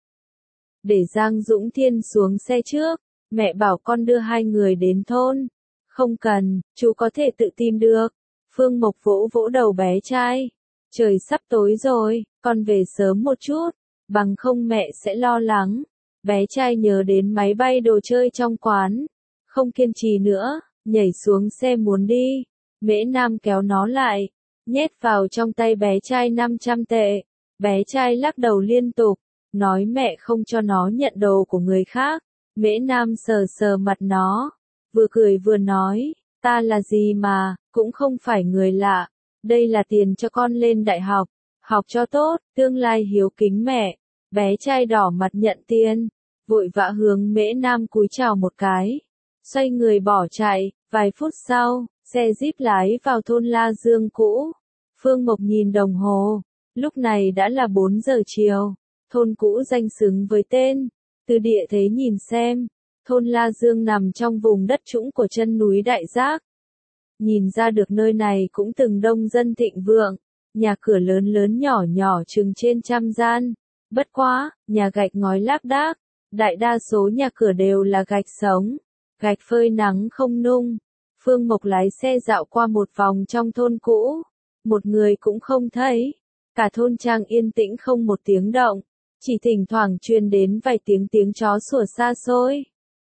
Để Giang Dũng Thiên xuống xe trước, mẹ bảo con đưa hai người đến thôn. Không cần, chú có thể tự tìm được. Phương Mộc vỗ vỗ đầu bé trai. Trời sắp tối rồi, con về sớm một chút, bằng không mẹ sẽ lo lắng. Bé trai nhớ đến máy bay đồ chơi trong quán. Không kiên trì nữa, nhảy xuống xe muốn đi. Mễ Nam kéo nó lại, nhét vào trong tay bé trai năm trăm tệ. Bé trai lắc đầu liên tục, nói mẹ không cho nó nhận đồ của người khác. Mễ Nam sờ sờ mặt nó, vừa cười vừa nói, ta là gì mà, cũng không phải người lạ. Đây là tiền cho con lên đại học, học cho tốt, tương lai hiếu kính mẹ. Bé trai đỏ mặt nhận tiền, vội vã hướng Mễ Nam cúi chào một cái, xoay người bỏ chạy. Vài phút sau, xe Jeep lái vào thôn La Dương cũ. Phương Mộc nhìn đồng hồ, lúc này đã là bốn giờ chiều. Thôn cũ danh xứng với tên, từ địa thế nhìn xem, thôn La Dương nằm trong vùng đất trũng của chân núi Đại Giác. Nhìn ra được nơi này cũng từng đông dân thịnh vượng, nhà cửa lớn lớn nhỏ nhỏ chừng trên trăm gian. Bất quá, nhà gạch ngói lác đác, đại đa số nhà cửa đều là gạch sống, gạch phơi nắng không nung. Phương Mộc lái xe dạo qua một vòng trong thôn cũ, một người cũng không thấy, cả thôn trang yên tĩnh không một tiếng động, chỉ thỉnh thoảng truyền đến vài tiếng tiếng chó sủa xa xôi.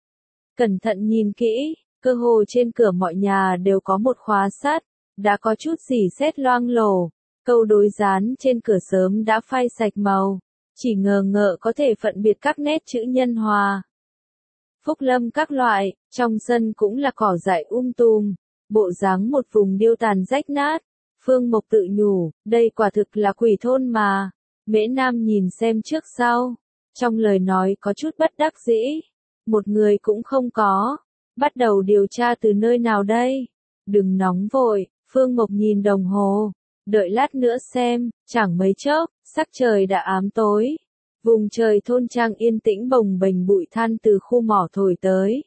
Cẩn thận nhìn kỹ, cơ hồ trên cửa mọi nhà đều có một khóa sắt, đã có chút rỉ sét loang lổ, câu đối dán trên cửa sớm đã phai sạch màu, chỉ ngờ ngợ có thể phân biệt các nét chữ nhân hòa. Phúc lâm các loại, trong sân cũng là cỏ dại um tùm, bộ dáng một vùng điêu tàn rách nát. Phương Mộc tự nhủ, đây quả thực là quỷ thôn mà. Mễ Nam nhìn xem trước sau, trong lời nói có chút bất đắc dĩ. Một người cũng không có, bắt đầu điều tra từ nơi nào đây? Đừng nóng vội, Phương Mộc nhìn đồng hồ, đợi lát nữa xem, chẳng mấy chốc, sắc trời đã ám tối. Vùng trời thôn trang yên tĩnh bồng bềnh bụi than từ khu mỏ thổi tới.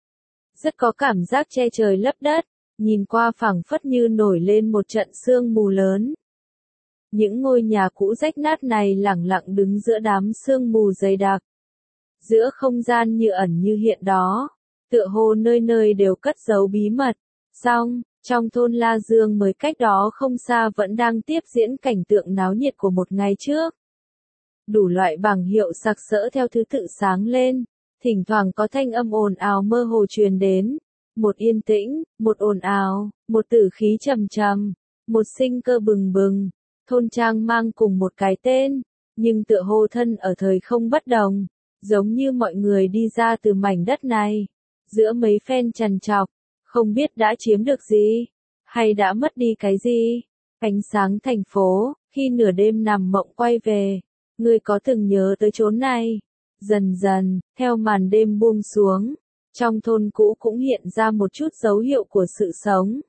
Rất có cảm giác che trời lấp đất, nhìn qua phảng phất như nổi lên một trận sương mù lớn. Những ngôi nhà cũ rách nát này lẳng lặng đứng giữa đám sương mù dày đặc. Giữa không gian như ẩn như hiện đó, tựa hồ nơi nơi đều cất giấu bí mật. Song, trong thôn La Dương mới cách đó không xa vẫn đang tiếp diễn cảnh tượng náo nhiệt của một ngày trước. Đủ loại bảng hiệu sặc sỡ theo thứ tự sáng lên, thỉnh thoảng có thanh âm ồn ào mơ hồ truyền đến. Một yên tĩnh, một ồn ào, một tử khí trầm trầm, một sinh cơ bừng bừng. Thôn trang mang cùng một cái tên, nhưng tựa hồ thân ở thời không bất đồng, giống như mọi người đi ra từ mảnh đất này. Giữa mấy phen trằn trọc, không biết đã chiếm được gì, hay đã mất đi cái gì. Ánh sáng thành phố, khi nửa đêm nằm mộng quay về, người có từng nhớ tới chốn này. Dần dần, theo màn đêm buông xuống, trong thôn cũ cũng hiện ra một chút dấu hiệu của sự sống.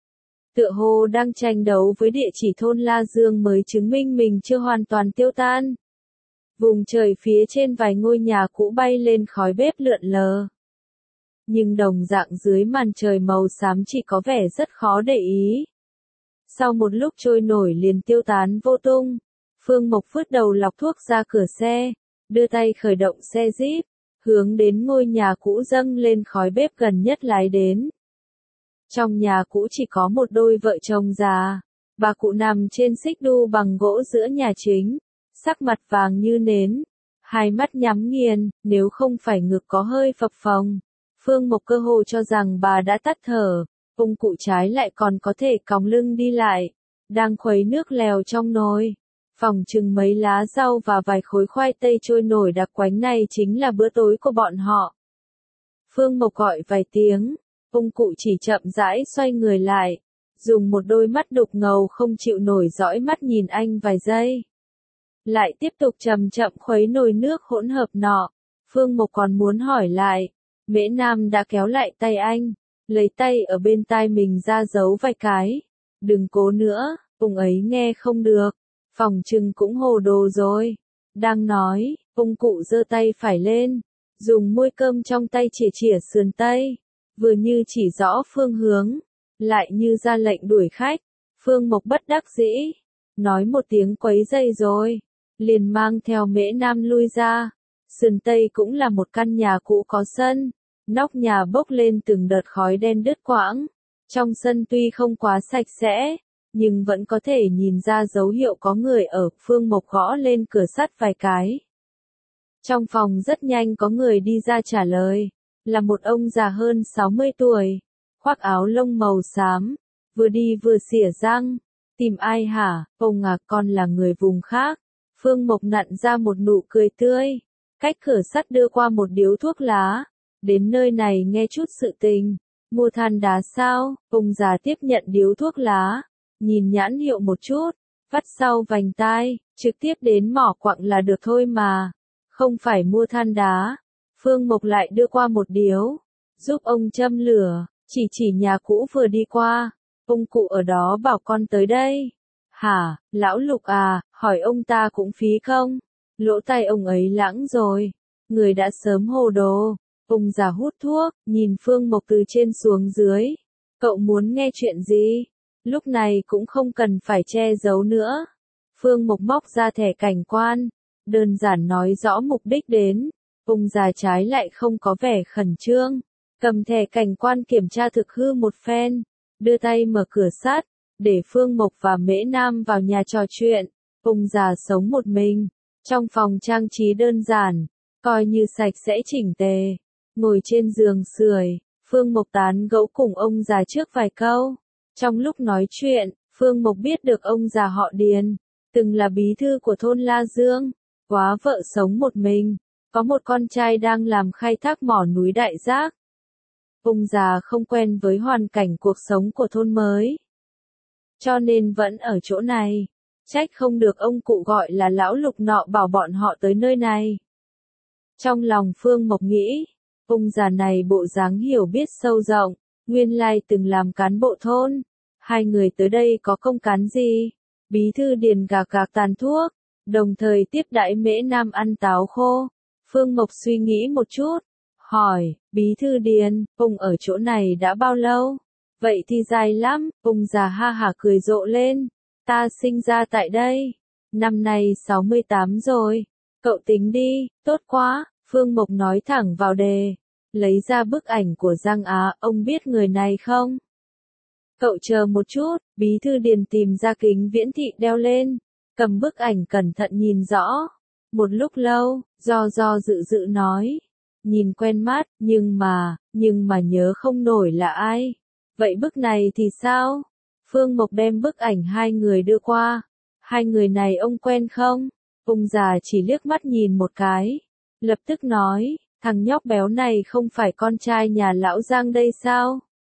Tựa hồ đang tranh đấu với địa chỉ thôn La Dương mới chứng minh mình chưa hoàn toàn tiêu tan. Vùng trời phía trên vài ngôi nhà cũ bay lên khói bếp lượn lờ. Nhưng đồng dạng dưới màn trời màu xám chỉ có vẻ rất khó để ý. Sau một lúc trôi nổi liền tiêu tán vô tung, Phương Mộc vứt đầu lọc thuốc ra cửa xe, đưa tay khởi động xe Jeep, hướng đến ngôi nhà cũ dâng lên khói bếp gần nhất lái đến. Trong nhà cũ chỉ có một đôi vợ chồng già, bà cụ nằm trên xích đu bằng gỗ giữa nhà chính, sắc mặt vàng như nến, hai mắt nhắm nghiền, nếu không phải ngực có hơi phập phồng. Phương Mộc cơ hồ cho rằng bà đã tắt thở, ông cụ trái lại còn có thể còng lưng đi lại, đang khuấy nước lèo trong nồi. Phòng chừng mấy lá rau và vài khối khoai tây trôi nổi đặc quánh này chính là bữa tối của bọn họ. Phương Mộc gọi vài tiếng, ông cụ chỉ chậm rãi xoay người lại, dùng một đôi mắt đục ngầu không chịu nổi dõi mắt nhìn anh vài giây. Lại tiếp tục chậm chậm khuấy nồi nước hỗn hợp nọ. Phương Mộc còn muốn hỏi lại, Mễ Nam đã kéo lại tay anh, lấy tay ở bên tai mình ra giấu vài cái. Đừng cố nữa, ông ấy nghe không được. Phòng trừng cũng hồ đồ rồi. Đang nói, ông cụ giơ tay phải lên, dùng muôi cơm trong tay chĩa chĩa sườn tây, vừa như chỉ rõ phương hướng, lại như ra lệnh đuổi khách. Phương Mộc bất đắc dĩ, nói một tiếng quấy rầy rồi, liền mang theo Mễ Nam lui ra. Sườn tây cũng là một căn nhà cũ có sân, nóc nhà bốc lên từng đợt khói đen đứt quãng. Trong sân tuy không quá sạch sẽ, nhưng vẫn có thể nhìn ra dấu hiệu có người ở. Phương Mộc gõ lên cửa sắt vài cái. Trong phòng rất nhanh có người đi ra trả lời, là một ông già hơn sáu mươi tuổi, khoác áo lông màu xám, vừa đi vừa xỉa răng. Tìm ai hả? Ông à, con là người vùng khác. Phương Mộc nặn ra một nụ cười tươi, cách cửa sắt đưa qua một điếu thuốc lá. Đến nơi này nghe chút sự tình, mua than đá sao? Ông già tiếp nhận điếu thuốc lá, nhìn nhãn hiệu một chút, vắt sau vành tai, trực tiếp đến mỏ quặng là được thôi mà, không phải mua than đá. Phương Mộc lại đưa qua một điếu, giúp ông châm lửa, chỉ chỉ nhà cũ vừa đi qua. Ông cụ ở đó bảo con tới đây. Hả, lão Lục à, hỏi ông ta cũng phí không? Lỗ tai ông ấy lãng rồi, người đã sớm hồ đồ. Ông già hút thuốc, nhìn Phương Mộc từ trên xuống dưới. Cậu muốn nghe chuyện gì? Lúc này cũng không cần phải che giấu nữa. Phương Mộc móc ra thẻ cảnh quan, đơn giản nói rõ mục đích đến. Ông già trái lại không có vẻ khẩn trương, cầm thẻ cảnh quan kiểm tra thực hư một phen, đưa tay mở cửa sắt, để Phương Mộc và Mễ Nam vào nhà trò chuyện. Ông già sống một mình, trong phòng trang trí đơn giản, coi như sạch sẽ chỉnh tề, ngồi trên giường sưởi. Phương Mộc tán gẫu cùng ông già trước vài câu. Trong lúc nói chuyện, Phương Mộc biết được ông già họ Điền, từng là bí thư của thôn La Dương, quá vợ sống một mình, có một con trai đang làm khai thác mỏ núi Đại Giác. Ông già không quen với hoàn cảnh cuộc sống của thôn mới, cho nên vẫn ở chỗ này. Trách không được ông cụ gọi là lão Lục nọ bảo bọn họ tới nơi này. Trong lòng Phương Mộc nghĩ, ông già này bộ dáng hiểu biết sâu rộng, nguyên lai từng làm cán bộ thôn. Hai người tới đây có công cán gì? Bí thư Điền gạc gạc tàn thuốc, đồng thời tiếp đãi Mễ Nam ăn táo khô. Phương Mộc suy nghĩ một chút, hỏi, bí thư Điền, ông ở chỗ này đã bao lâu? Vậy thì dài lắm. Ông già ha hả cười rộ lên, ta sinh ra tại đây, năm nay sáu mươi tám rồi. Cậu tính đi, tốt quá. Phương Mộc nói thẳng vào đề, lấy ra bức ảnh của Giang Á. Ông biết người này không? Cậu chờ một chút. Bí thư Điền tìm ra kính viễn thị đeo lên, cầm bức ảnh cẩn thận nhìn rõ. Một lúc lâu, do do dự dự nói, nhìn quen mắt, nhưng mà, nhưng mà nhớ không nổi là ai. Vậy bức này thì sao? Phương Mộc đem bức ảnh hai người đưa qua. Hai người này ông quen không? Ông già chỉ liếc mắt nhìn một cái, lập tức nói, thằng nhóc béo này không phải con trai nhà lão Giang đây sao?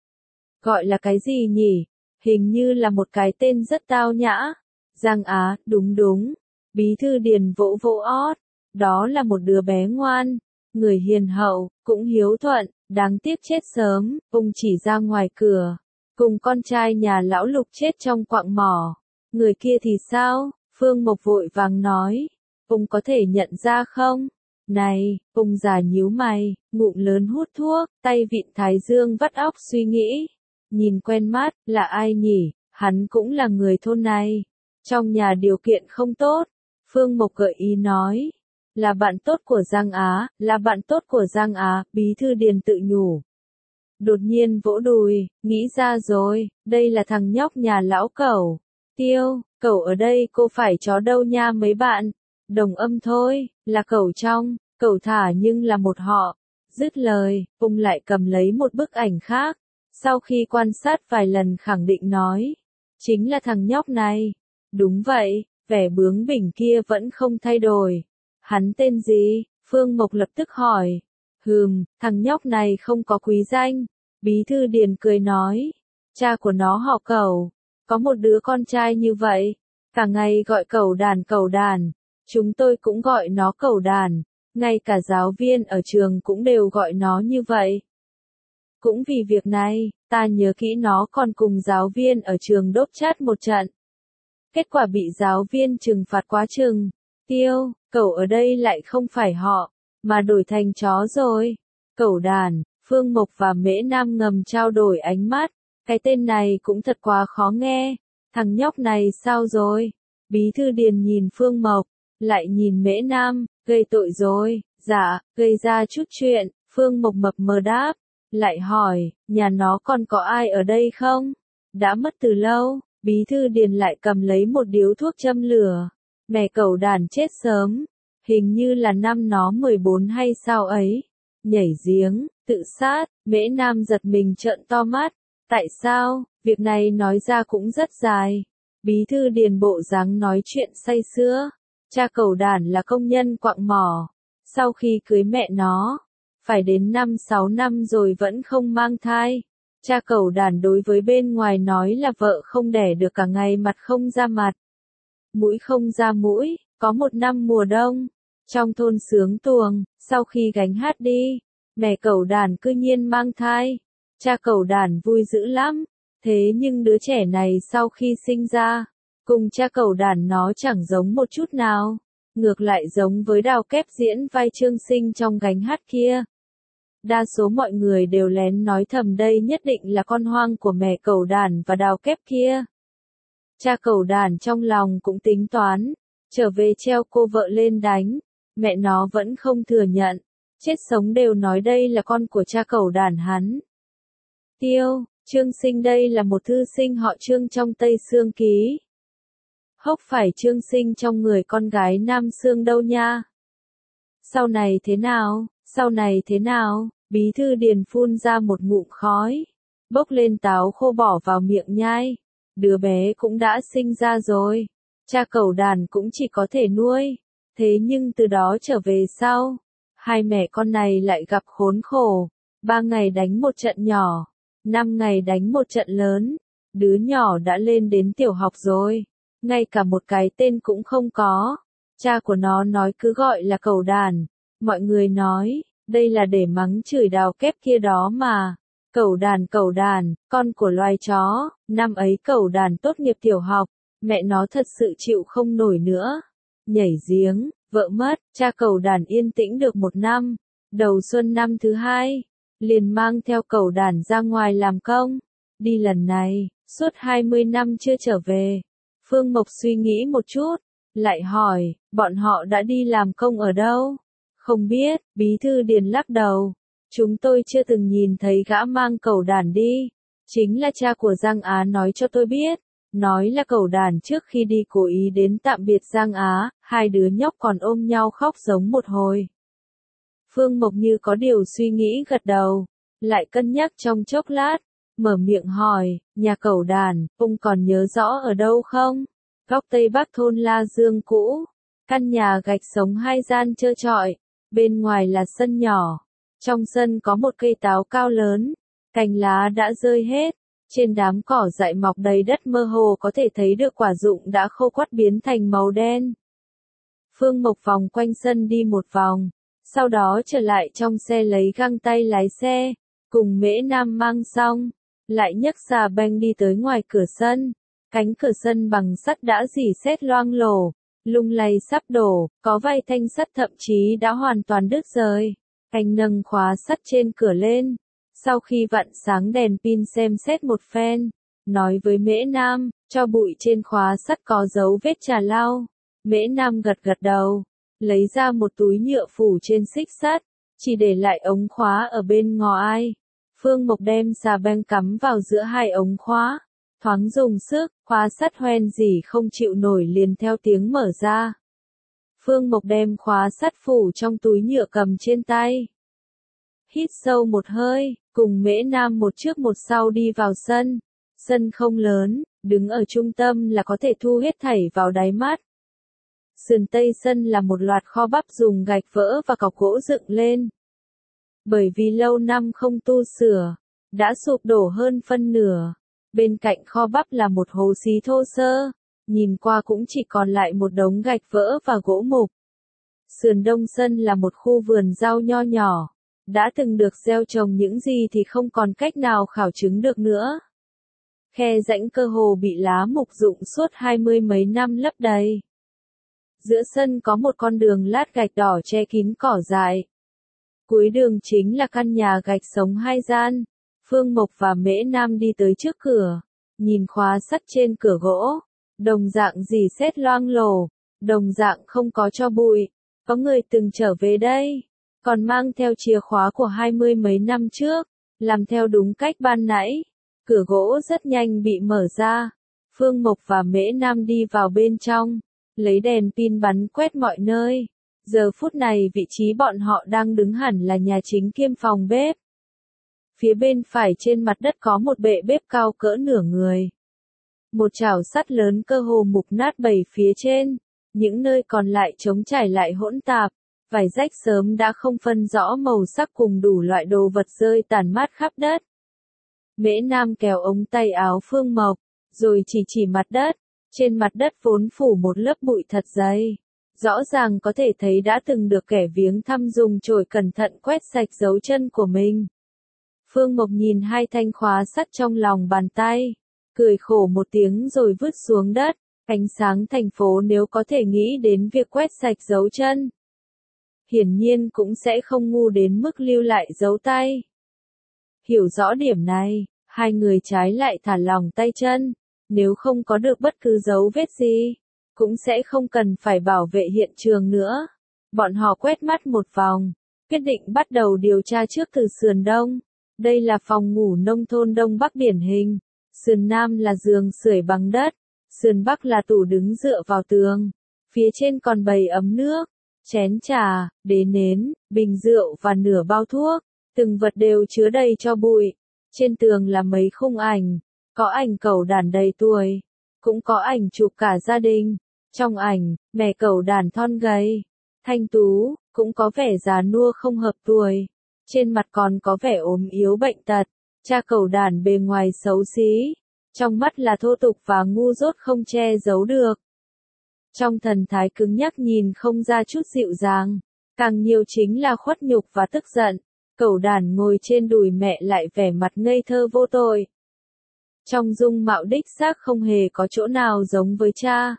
Gọi là cái gì nhỉ? Hình như là một cái tên rất tao nhã. Giang Á, đúng đúng. Bí thư Điền vỗ vỗ ót. Đó là một đứa bé ngoan, người hiền hậu, cũng hiếu thuận, đáng tiếc chết sớm. Ông chỉ ra ngoài cửa, cùng con trai nhà lão Lục chết trong quặng mỏ. Người kia thì sao? Phương Mộc vội vàng nói. Ông có thể nhận ra không? Này, ông già nhíu mày, ngụm lớn hút thuốc, tay vịn thái dương vắt óc suy nghĩ. Nhìn quen mắt, là ai nhỉ? Hắn cũng là người thôn này. Trong nhà điều kiện không tốt. Phương Mộc gợi ý nói. Là bạn tốt của Giang Á, là bạn tốt của Giang Á. Bí thư Điền tự nhủ. Đột nhiên vỗ đùi, nghĩ ra rồi, đây là thằng nhóc nhà lão Cẩu. Tiêu, Cẩu ở đây cô phải chó đâu nha mấy bạn. Đồng âm thôi, là Cẩu trong, Cẩu thả nhưng là một họ. Dứt lời, ông lại cầm lấy một bức ảnh khác. Sau khi quan sát vài lần khẳng định nói, chính là thằng nhóc này. Đúng vậy, vẻ bướng bỉnh kia vẫn không thay đổi. Hắn tên gì? Phương Mộc lập tức hỏi. Hừm, thằng nhóc này không có quý danh. Bí thư Điền cười nói, cha của nó họ Cẩu, có một đứa con trai như vậy, cả ngày gọi Cẩu đàn Cẩu đàn, chúng tôi cũng gọi nó Cẩu đàn. Ngay cả giáo viên ở trường cũng đều gọi nó như vậy. Cũng vì việc này, ta nhớ kỹ nó còn cùng giáo viên ở trường đốp chát một trận. Kết quả bị giáo viên trừng phạt quá chừng. Tiêu, cẩu ở đây lại không phải họ, mà đổi thành chó rồi. Cẩu đàn, Phương Mộc và Mễ Nam ngầm trao đổi ánh mắt. Cái tên này cũng thật quá khó nghe. Thằng nhóc này sao rồi? Bí thư Điền nhìn Phương Mộc, lại nhìn Mễ Nam, gây tội rồi. Dạ, gây ra chút chuyện. Phương Mộc mập mờ đáp. Lại hỏi, nhà nó còn có ai ở đây không? Đã mất từ lâu. Bí thư Điền lại cầm lấy một điếu thuốc châm lửa. Mẹ cẩu đàn chết sớm. Hình như là năm nó mười bốn hay sao ấy. Nhảy giếng, tự sát. Mễ Nam giật mình trợn to mắt. Tại sao? Việc này nói ra cũng rất dài. Bí thư Điền bộ dáng nói chuyện say sưa. Cha cẩu đàn là công nhân quặng mỏ. Sau khi cưới mẹ nó, phải đến năm sáu năm rồi vẫn không mang thai. Cha cẩu đàn đối với bên ngoài nói là vợ không đẻ được cả ngày mặt không ra mặt, mũi không ra mũi. Có một năm mùa đông, trong thôn sướng tuồng, sau khi gánh hát đi, mẹ cẩu đàn cư nhiên mang thai. Cha cẩu đàn vui dữ lắm. Thế nhưng đứa trẻ này sau khi sinh ra, cùng cha cẩu đàn nó chẳng giống một chút nào. Ngược lại giống với Đào Kép diễn vai Trương Sinh trong gánh hát kia. Đa số mọi người đều lén nói thầm đây nhất định là con hoang của mẹ cẩu đàn và Đào Kép kia. Cha cẩu đàn trong lòng cũng tính toán, trở về treo cô vợ lên đánh. Mẹ nó vẫn không thừa nhận, chết sống đều nói đây là con của cha cẩu đàn hắn. Tiêu, Trương Sinh đây là một thư sinh họ Trương trong Tây Sương Ký. Hốc phải Trương Sinh trong người con gái Nam Sương đâu nha. Sau này thế nào, sau này thế nào, bí thư Điền phun ra một ngụm khói, bốc lên táo khô bỏ vào miệng nhai. Đứa bé cũng đã sinh ra rồi, cha cẩu đàn cũng chỉ có thể nuôi. Thế nhưng từ đó trở về sau, hai mẹ con này lại gặp khốn khổ. Ba ngày đánh một trận nhỏ, năm ngày đánh một trận lớn. Đứa nhỏ đã lên đến tiểu học rồi, ngay cả một cái tên cũng không có. Cha của nó nói cứ gọi là cẩu đàn. Mọi người nói, đây là để mắng chửi Đào Kép kia đó mà. Cẩu đàn cẩu đàn, con của loài chó. Năm ấy cẩu đàn tốt nghiệp tiểu học, mẹ nó thật sự chịu không nổi nữa. Nhảy giếng, vợ mất, cha cẩu đàn yên tĩnh được một năm. Đầu xuân năm thứ hai, liền mang theo cẩu đàn ra ngoài làm công. Đi lần này, suốt hai mươi năm chưa trở về. Phương Mộc suy nghĩ một chút, lại hỏi, bọn họ đã đi làm công ở đâu? Không biết, bí thư Điền lắc đầu. Chúng tôi chưa từng nhìn thấy gã mang cẩu đàn đi. Chính là cha của Giang Á nói cho tôi biết. Nói là cẩu đàn trước khi đi cố ý đến tạm biệt Giang Á, hai đứa nhóc còn ôm nhau khóc giống một hồi. Phương Mộc như có điều suy nghĩ gật đầu, lại cân nhắc trong chốc lát, mở miệng hỏi, nhà cẩu đàn, ông còn nhớ rõ ở đâu không? Góc Tây Bắc thôn La Dương cũ, căn nhà gạch sống hai gian trơ trọi, bên ngoài là sân nhỏ, trong sân có một cây táo cao lớn, cành lá đã rơi hết, trên đám cỏ dại mọc đầy đất mơ hồ có thể thấy được quả rụng đã khô quắt biến thành màu đen. Phương Mộc vòng quanh sân đi một vòng, sau đó trở lại trong xe lấy găng tay lái xe, cùng Mễ Nam mang xong, lại nhấc xà beng đi tới ngoài cửa sân. Cánh cửa sân bằng sắt đã rỉ sét loang lổ, lung lay sắp đổ, có vài thanh sắt thậm chí đã hoàn toàn đứt rời. Anh nâng khóa sắt trên cửa lên, sau khi vặn sáng đèn pin xem xét một phen, nói với Mễ Nam, cho bụi trên khóa sắt có dấu vết trà lau. Mễ Nam gật gật đầu, lấy ra một túi nhựa phủ trên xích sắt, chỉ để lại ống khóa ở bên ngò ai. Phương Mộc đem xà beng cắm vào giữa hai ống khóa, thoáng dùng sức, khóa sắt hoen gì không chịu nổi liền theo tiếng mở ra. Phương Mộc đem khóa sắt phủ trong túi nhựa cầm trên tay. Hít sâu một hơi, cùng Mễ Nam một trước một sau đi vào sân. Sân không lớn, đứng ở trung tâm là có thể thu hết thảy vào đáy mắt. Sườn tây sân là một loạt kho bắp dùng gạch vỡ và cọc gỗ dựng lên. Bởi vì lâu năm không tu sửa, đã sụp đổ hơn phân nửa. Bên cạnh kho bắp là một hố xí thô sơ, nhìn qua cũng chỉ còn lại một đống gạch vỡ và gỗ mục. Sườn đông sân là một khu vườn rau nho nhỏ, đã từng được gieo trồng những gì thì không còn cách nào khảo chứng được nữa. Khe rãnh cơ hồ bị lá mục dụng suốt hai mươi mấy năm lấp đầy. Giữa sân có một con đường lát gạch đỏ che kín cỏ dại. Cuối đường chính là căn nhà gạch sống hai gian. Phương Mộc và Mễ Nam đi tới trước cửa, nhìn khóa sắt trên cửa gỗ, đồng dạng rỉ sét loang lổ, đồng dạng không có tro bụi. Có người từng trở về đây, còn mang theo chìa khóa của hai mươi mấy năm trước, làm theo đúng cách ban nãy. Cửa gỗ rất nhanh bị mở ra. Phương Mộc và Mễ Nam đi vào bên trong, lấy đèn pin bắn quét mọi nơi. Giờ phút này vị trí bọn họ đang đứng hẳn là nhà chính kiêm phòng bếp. Phía bên phải trên mặt đất có một bệ bếp cao cỡ nửa người. Một chảo sắt lớn cơ hồ mục nát bầy phía trên, những nơi còn lại trống trải lại hỗn tạp, vải rách sớm đã không phân rõ màu sắc cùng đủ loại đồ vật rơi tàn mát khắp đất. Mễ Nam kéo ống tay áo Phương Mộc, rồi chỉ chỉ mặt đất, trên mặt đất vốn phủ một lớp bụi thật dày. Rõ ràng có thể thấy đã từng được kẻ viếng thăm dùng chổi cẩn thận quét sạch dấu chân của mình. Phương Mộc nhìn hai thanh khóa sắt trong lòng bàn tay, cười khổ một tiếng rồi vứt xuống đất. Ánh sáng thành phố nếu có thể nghĩ đến việc quét sạch dấu chân, hiển nhiên cũng sẽ không ngu đến mức lưu lại dấu tay. Hiểu rõ điểm này, hai người trái lại thả lỏng tay chân, nếu không có được bất cứ dấu vết gì, cũng sẽ không cần phải bảo vệ hiện trường nữa. Bọn họ quét mắt một vòng, quyết định bắt đầu điều tra trước từ sườn đông. Đây là phòng ngủ nông thôn Đông Bắc điển hình. Sườn nam là giường sưởi bằng đất, sườn bắc là tủ đứng dựa vào tường. Phía trên còn bày ấm nước, chén trà, đế nến, bình rượu và nửa bao thuốc. Từng vật đều chứa đầy tro bụi. Trên tường là mấy khung ảnh, có ảnh cẩu đàn đầy tuổi, cũng có ảnh chụp cả gia đình. Trong ảnh, mẹ cẩu đàn thon gầy, thanh tú, cũng có vẻ già nua không hợp tuổi. Trên mặt còn có vẻ ốm yếu bệnh tật. Cha cẩu đàn bề ngoài xấu xí, trong mắt là thô tục và ngu dốt không che giấu được. Trong thần thái cứng nhắc nhìn không ra chút dịu dàng, càng nhiều chính là khuất nhục và tức giận. Cẩu đàn ngồi trên đùi mẹ lại vẻ mặt ngây thơ vô tội. Trong dung mạo đích xác không hề có chỗ nào giống với cha.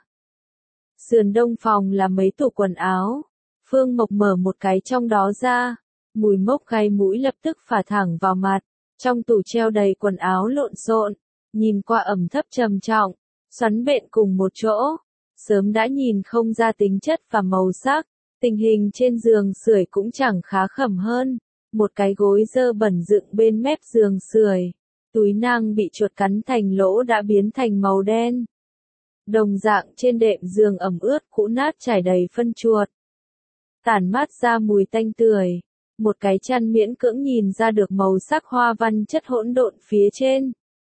Sườn đông phòng là mấy tủ quần áo. Phương Mộc mở một cái trong đó ra, mùi mốc gai mũi lập tức phả thẳng vào mặt. Trong tủ treo đầy quần áo lộn xộn, nhìn qua ẩm thấp trầm trọng, xoắn bện cùng một chỗ. Sớm đã nhìn không ra tính chất và màu sắc. Tình hình trên giường sưởi cũng chẳng khá khẩm hơn. Một cái gối dơ bẩn dựng bên mép giường sưởi, túi nang bị chuột cắn thành lỗ đã biến thành màu đen. Đồng dạng trên đệm giường ẩm ướt cũ nát trải đầy phân chuột, tản mát ra mùi tanh tưởi. Một cái chăn miễn cưỡng nhìn ra được màu sắc hoa văn chất hỗn độn phía trên,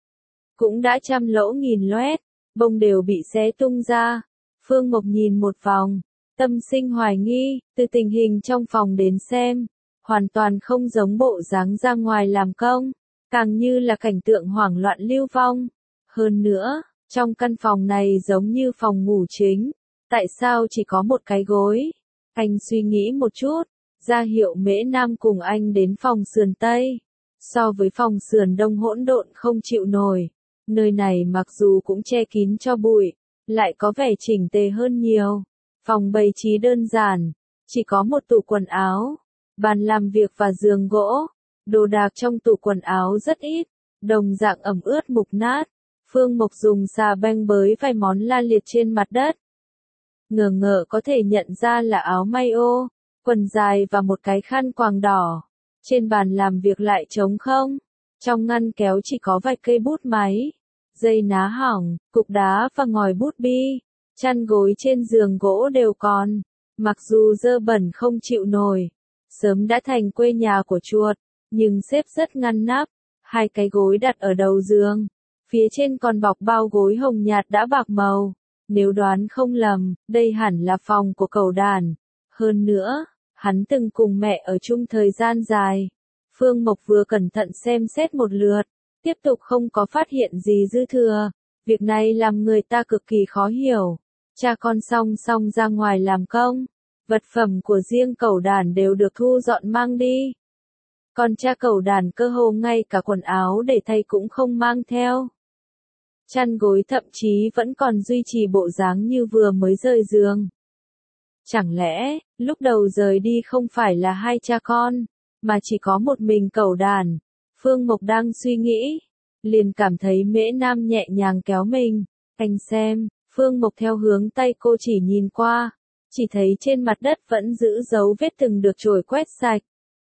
cũng đã trăm lỗ nghìn loét, bông đều bị xé tung ra. Phương Mộc nhìn một vòng, tâm sinh hoài nghi. Từ tình hình trong phòng đến xem, hoàn toàn không giống bộ dáng ra ngoài làm công, càng như là cảnh tượng hoảng loạn lưu vong. Hơn nữa, trong căn phòng này giống như phòng ngủ chính, tại sao chỉ có một cái gối? Anh suy nghĩ một chút, ra hiệu Mễ Nam cùng anh đến phòng sườn Tây. So với phòng sườn Đông hỗn độn không chịu nổi, nơi này mặc dù cũng che kín cho bụi, lại có vẻ chỉnh tề hơn nhiều. Phòng bày trí đơn giản, chỉ có một tủ quần áo, bàn làm việc và giường gỗ. Đồ đạc trong tủ quần áo rất ít, đồng dạng ẩm ướt mục nát. Phương Mộc dùng xà beng bới vài món la liệt trên mặt đất. Ngờ ngợ có thể nhận ra là áo may ô, quần dài và một cái khăn quàng đỏ. Trên bàn làm việc lại trống không. Trong ngăn kéo chỉ có vài cây bút máy, dây ná hỏng, cục đá và ngòi bút bi. Chăn gối trên giường gỗ đều còn, mặc dù dơ bẩn không chịu nổi, sớm đã thành quê nhà của chuột, nhưng xếp rất ngăn nắp. Hai cái gối đặt ở đầu giường, phía trên còn bọc bao gối hồng nhạt đã bạc màu. Nếu đoán không lầm, đây hẳn là phòng của cẩu đàn. Hơn nữa, hắn từng cùng mẹ ở chung thời gian dài. Phương Mộc vừa cẩn thận xem xét một lượt, tiếp tục không có phát hiện gì dư thừa. Việc này làm người ta cực kỳ khó hiểu. Cha con song song ra ngoài làm công, vật phẩm của riêng Cẩu Đản đều được thu dọn mang đi. Còn cha Cẩu Đản cơ hồ ngay cả quần áo để thay cũng không mang theo. Chăn gối thậm chí vẫn còn duy trì bộ dáng như vừa mới rời giường. Chẳng lẽ, lúc đầu rời đi không phải là hai cha con, mà chỉ có một mình Cẩu Đản? Phương Mộc đang suy nghĩ, liền cảm thấy Mễ Nam nhẹ nhàng kéo mình. Anh xem, Phương Mộc theo hướng tay cô chỉ nhìn qua, chỉ thấy trên mặt đất vẫn giữ dấu vết từng được chổi quét sạch.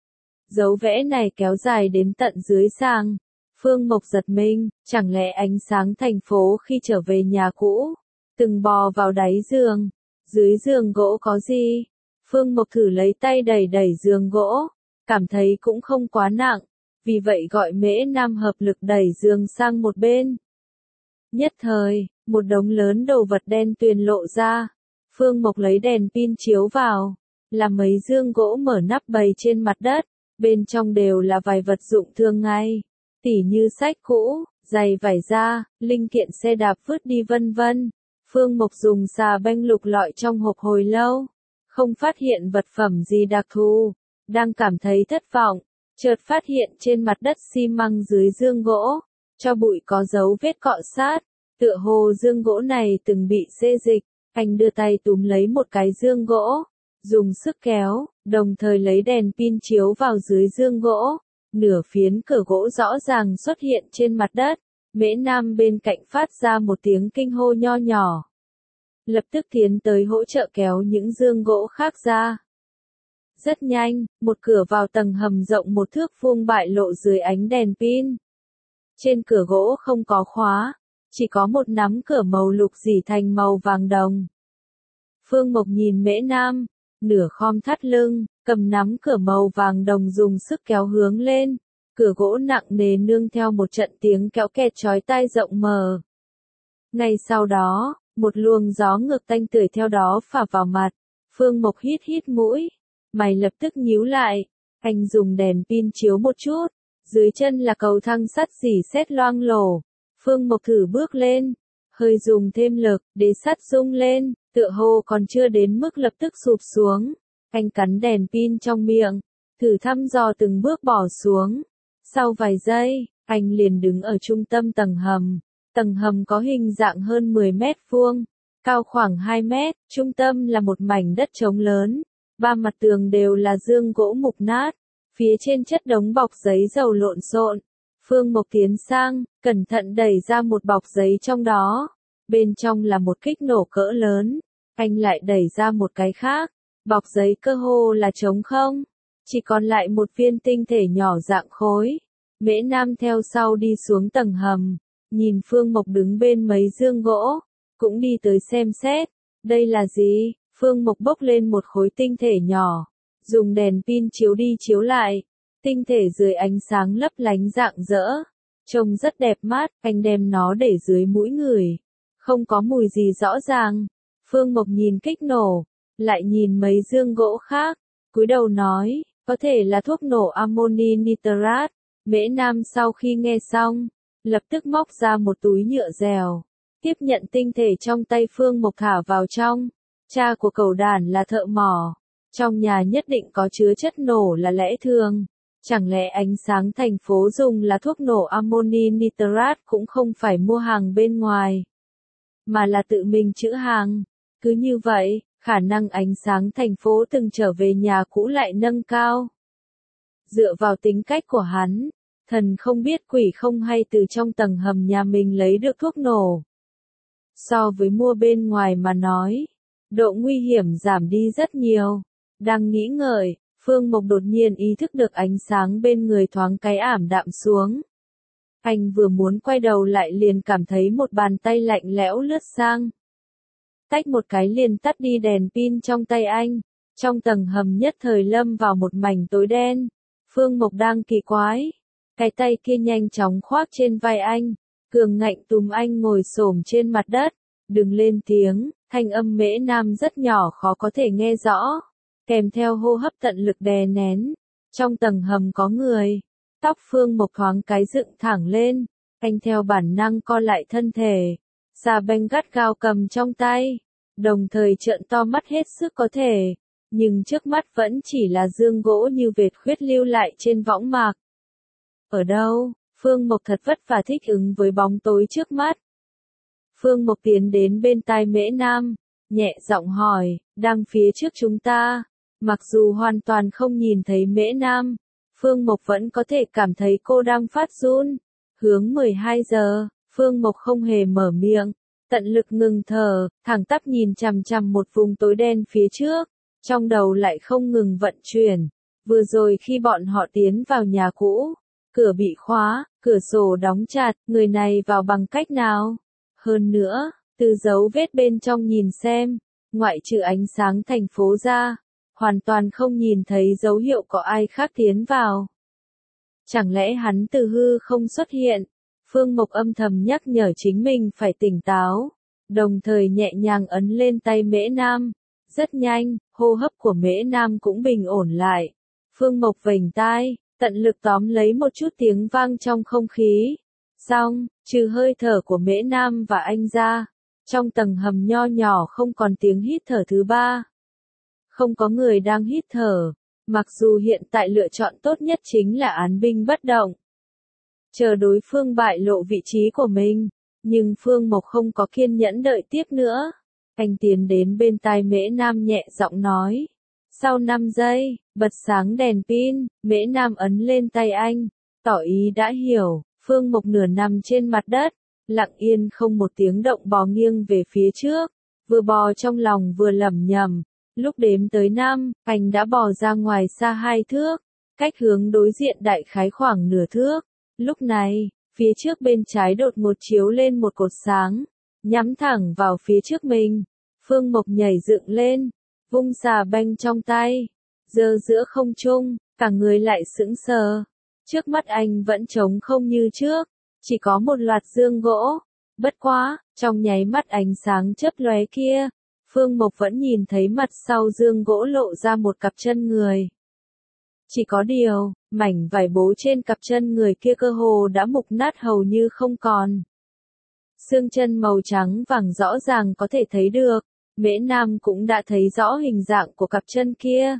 Dấu vẽ này kéo dài đến tận dưới sàng. Phương Mộc giật mình, chẳng lẽ ánh sáng thành phố khi trở về nhà cũ, từng bò vào đáy giường, dưới giường gỗ có gì? Phương Mộc thử lấy tay đẩy đẩy giường gỗ, cảm thấy cũng không quá nặng, vì vậy gọi Mễ Nam hợp lực đẩy giường sang một bên. Nhất thời, một đống lớn đồ vật đen tuyền lộ ra. Phương Mộc lấy đèn pin chiếu vào, là mấy dương gỗ mở nắp bày trên mặt đất, bên trong đều là vài vật dụng thường ngày, tỉ như sách cũ, giày vải da, linh kiện xe đạp vứt đi vân vân. Phương Mộc dùng xà beng lục lọi trong hộp hồi lâu, không phát hiện vật phẩm gì đặc thù, đang cảm thấy thất vọng, chợt phát hiện trên mặt đất xi măng dưới dương gỗ, cho bụi có dấu vết cọ sát, tựa hồ dương gỗ này từng bị xê dịch. Anh đưa tay túm lấy một cái dương gỗ, dùng sức kéo, đồng thời lấy đèn pin chiếu vào dưới dương gỗ. Nửa phiến cửa gỗ rõ ràng xuất hiện trên mặt đất. Mễ Nam bên cạnh phát ra một tiếng kinh hô nho nhỏ. Lập tức tiến tới hỗ trợ kéo những dương gỗ khác ra. Rất nhanh, một cửa vào tầng hầm rộng một thước vuông bại lộ dưới ánh đèn pin. Trên cửa gỗ không có khóa, chỉ có một nắm cửa màu lục dỉ thành màu vàng đồng. Phương Mộc nhìn Mễ Nam, nửa khom thắt lưng, cầm nắm cửa màu vàng đồng dùng sức kéo hướng lên. Cửa gỗ nặng nề nương theo một trận tiếng kéo kẹt chói tai rộng mờ. Ngay sau đó, một luồng gió ngược tanh tưởi theo đó phả vào mặt. Phương Mộc hít hít mũi, mày lập tức nhíu lại. Anh dùng đèn pin chiếu một chút, dưới chân là cầu thang sắt rỉ sét loang lổ. Phương Mộc thử bước lên, hơi dùng thêm lực, đế sắt rung lên, tựa hồ còn chưa đến mức lập tức sụp xuống. Anh cắn đèn pin trong miệng, thử thăm dò từng bước bỏ xuống. Sau vài giây, anh liền đứng ở trung tâm tầng hầm. Tầng hầm có hình dạng hơn mười mét vuông, cao khoảng hai mét, trung tâm là một mảnh đất trống lớn. Ba mặt tường đều là dương gỗ mục nát, phía trên chất đống bọc giấy dầu lộn xộn. Phương Mộc tiến sang, cẩn thận đẩy ra một bọc giấy trong đó. Bên trong là một kích nổ cỡ lớn. Anh lại đẩy ra một cái khác. Bọc giấy cơ hồ là trống không. Chỉ còn lại một viên tinh thể nhỏ dạng khối. Mễ Nam theo sau đi xuống tầng hầm. Nhìn Phương Mộc đứng bên mấy dương gỗ. Cũng đi tới xem xét. Đây là gì? Phương Mộc bốc lên một khối tinh thể nhỏ. Dùng đèn pin chiếu đi chiếu lại. Tinh thể dưới ánh sáng lấp lánh rạng rỡ. Trông rất đẹp mắt, anh đem nó để dưới mũi người. Không có mùi gì rõ ràng. Phương Mộc nhìn kích nổ, lại nhìn mấy dương gỗ khác. Cúi đầu nói, có thể là thuốc nổ amoni nitrat. Mễ Nam sau khi nghe xong, lập tức móc ra một túi nhựa dẻo. Tiếp nhận tinh thể trong tay Phương Mộc thả vào trong. Cha của Cẩu Đản là thợ mỏ. Trong nhà nhất định có chứa chất nổ là lẽ thường. Chẳng lẽ ánh sáng thành phố dùng là thuốc nổ amoni nitrat cũng không phải mua hàng bên ngoài, mà là tự mình trữ hàng. Cứ như vậy, khả năng ánh sáng thành phố từng trở về nhà cũ lại nâng cao. Dựa vào tính cách của hắn, thần không biết quỷ không hay từ trong tầng hầm nhà mình lấy được thuốc nổ. So với mua bên ngoài mà nói, độ nguy hiểm giảm đi rất nhiều. Đang nghĩ ngợi, Phương Mộc đột nhiên ý thức được ánh sáng bên người thoáng cái ảm đạm xuống. Anh vừa muốn quay đầu lại liền cảm thấy một bàn tay lạnh lẽo lướt sang. Tách một cái liền tắt đi đèn pin trong tay anh. Trong tầng hầm nhất thời lâm vào một mảnh tối đen. Phương Mộc đang kỳ quái. Cái tay kia nhanh chóng khoác trên vai anh. Cường ngạnh túm anh ngồi xổm trên mặt đất. Đừng lên tiếng, thanh âm Mễ Nam rất nhỏ khó có thể nghe rõ. Kèm theo hô hấp tận lực đè nén. Trong tầng hầm có người. Tóc Phương Mộc thoáng cái dựng thẳng lên. Anh theo bản năng co lại thân thể. Xà beng gắt gao cầm trong tay. Đồng thời trợn to mắt hết sức có thể. nhưng trước mắt vẫn chỉ là dương gỗ như vệt khuyết lưu lại trên võng mạc. Ở đâu? Phương Mộc thật vất vả thích ứng với bóng tối trước mắt. Phương Mộc tiến đến bên tai Mễ Nam, nhẹ giọng hỏi, đang phía trước chúng ta. Mặc dù hoàn toàn không nhìn thấy Mễ Nam, Phương Mộc vẫn có thể cảm thấy cô đang phát run. Hướng mười hai giờ, Phương Mộc không hề mở miệng, tận lực ngừng thở, thẳng tắp nhìn chằm chằm một vùng tối đen phía trước, trong đầu lại không ngừng vận chuyển. Vừa rồi khi bọn họ tiến vào nhà cũ, cửa bị khóa, cửa sổ đóng chặt, người này vào bằng cách nào? Hơn nữa, từ dấu vết bên trong nhìn xem, ngoại trừ ánh sáng thành phố ra, hoàn toàn không nhìn thấy dấu hiệu có ai khác tiến vào. Chẳng lẽ hắn từ hư không xuất hiện? Phương Mộc âm thầm nhắc nhở chính mình phải tỉnh táo, đồng thời nhẹ nhàng ấn lên tay Mễ Nam. Rất nhanh, hô hấp của Mễ Nam cũng bình ổn lại. Phương Mộc vểnh tai, tận lực tóm lấy một chút tiếng vang trong không khí. Xong, trừ hơi thở của Mễ Nam và anh ra, trong tầng hầm nho nhỏ không còn tiếng hít thở thứ ba. Không có người đang hít thở, mặc dù hiện tại lựa chọn tốt nhất chính là án binh bất động. Chờ đối phương bại lộ vị trí của mình, nhưng Phương Mộc không có kiên nhẫn đợi tiếp nữa. Anh tiến đến bên tai Mễ Nam nhẹ giọng nói. Sau năm giây, bật sáng đèn pin, Mễ Nam ấn lên tay anh, tỏ ý đã hiểu. Phương Mộc nửa nằm trên mặt đất, lặng yên không một tiếng động bò nghiêng về phía trước, vừa bò trong lòng vừa lẩm nhẩm. Lúc đếm tới năm, anh đã bò ra ngoài xa hai thước, cách hướng đối diện đại khái khoảng nửa thước. Lúc này, phía trước bên trái đột ngột chiếu lên một cột sáng, nhắm thẳng vào phía trước mình. Phương Mộc nhảy dựng lên, vung xà beng trong tay, giơ giữa không trung, cả người lại sững sờ. Trước mắt anh vẫn trống không như trước, chỉ có một loạt dương gỗ. Bất quá, trong nháy mắt ánh sáng chớp lóe kia, Phương Mộc vẫn nhìn thấy mặt sau dương gỗ lộ ra một cặp chân người. Chỉ có điều, mảnh vải bố trên cặp chân người kia cơ hồ đã mục nát hầu như không còn. Xương chân màu trắng vàng rõ ràng có thể thấy được, Mễ Nam cũng đã thấy rõ hình dạng của cặp chân kia.